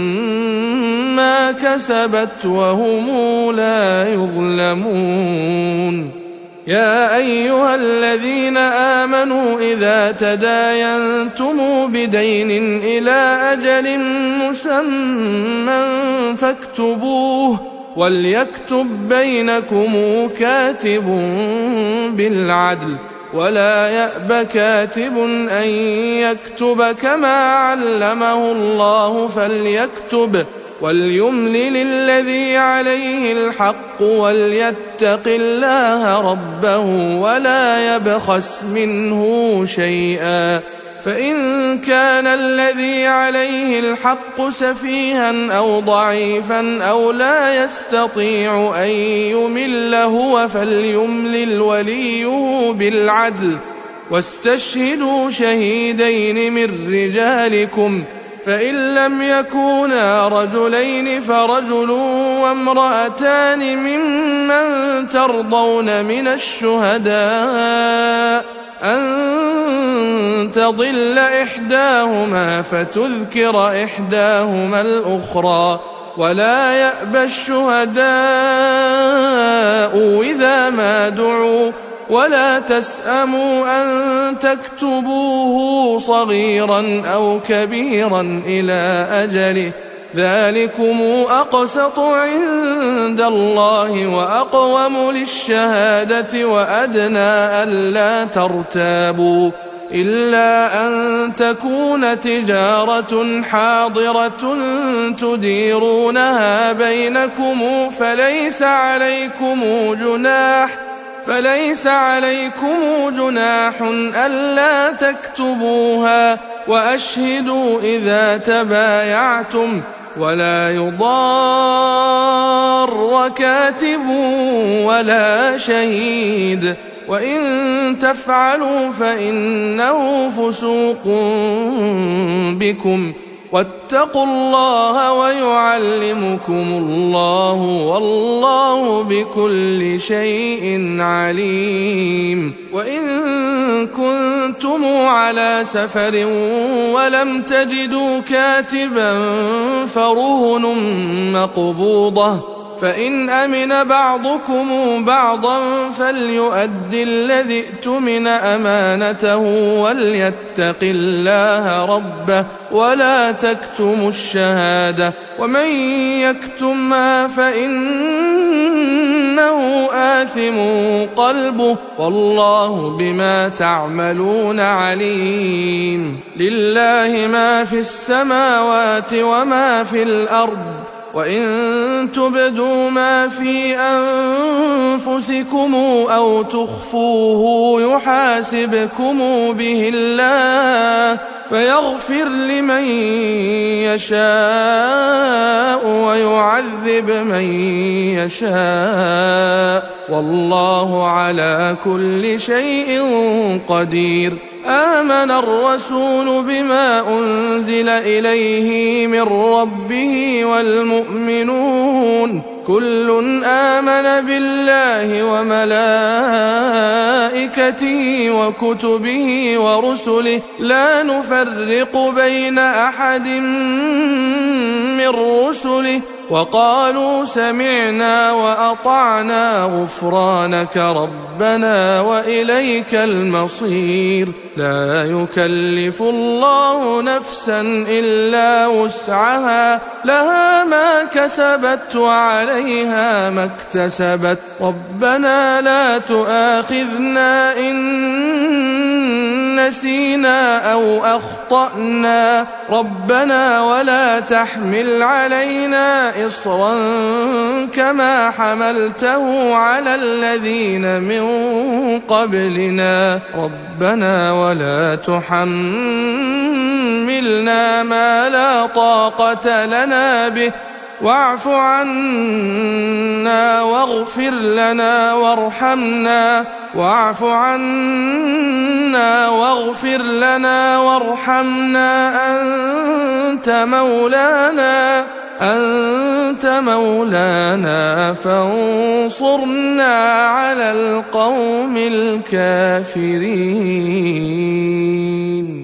ما كسبت وهم لا يظلمون. يا أيها الذين آمنوا إذا تداينتم بدين إلى أجل مسمى فاكتبوه وليكتب بينكم كاتب بالعدل ولا يأب كاتب أن يكتب كما علمه الله فليكتب وليملل الذي عليه الحق وليتق الله ربه ولا يبخس منه شيئا، فإن كان الذي عليه الحق سفيها أو ضعيفا أو لا يستطيع أن يمل هو فليملل وليه بالعدل واستشهدوا شهيدين من رجالكم، فإن لم يكونا رجلين فرجل وامرأتان ممن ترضون من الشهداء أن تضل إحداهما فتذكر إحداهما الأخرى، ولا يأبى الشهداء إذا ما دعوا، ولا تسأموا أن تكتبوه صغيرا أو كبيرا إلى أجله، ذلكم أقسط عند الله وأقوم للشهادة وأدنى ألا ترتابوا، إلا أن تكون تجارة حاضرة تديرونها بينكم فليس عليكم جناح ألا تكتبوها، وأشهدوا إذا تبايعتم، ولا يضار كاتب ولا شهيد، وإن تفعلوا فإنه فسوق بكم، واتقوا الله ويعلمكم الله والله بكل شيء عليم. وإن كنتم على سفر ولم تجدوا كاتبا فرهن مقبوضة، فإن أمن بعضكم بعضا فليؤد الذي اؤتمن أمانته وليتق الله ربه ولا تكتموا الشهادة، ومن يكتمها فإنه آثم قلبه والله بما تعملون عليم. لله ما في السماوات وما في الأرض، وإن تبدوا ما في أنفسكم أو تخفوه يحاسبكم به الله فيغفر لمن يشاء ويعذب من يشاء والله على كل شيء قدير. آمن الرسول بما أنزل إليه من ربه والمؤمنون كل آمن بالله وملائكته وكتبه ورسله لا نفرق بين أحد من رسله وقالوا سمعنا وأطعنا غفرانك ربنا وإليك المصير. لا يكلف الله نفسا إلا وسعها لها ما كسبت وعليها ما اكتسبت ربنا لا تؤاخذنا إن نسينا أو أخطأنا ربنا ولا تحمل علينا إصرا كما حملته على الذين من قبلنا ربنا ولا تحملنا ما لا طاقة لنا به واعف عنا واغفر لنا وارحمنا واعف عنا واغفر لنا وارحمنا أنت مولانا فانصرنا على القوم الكافرين.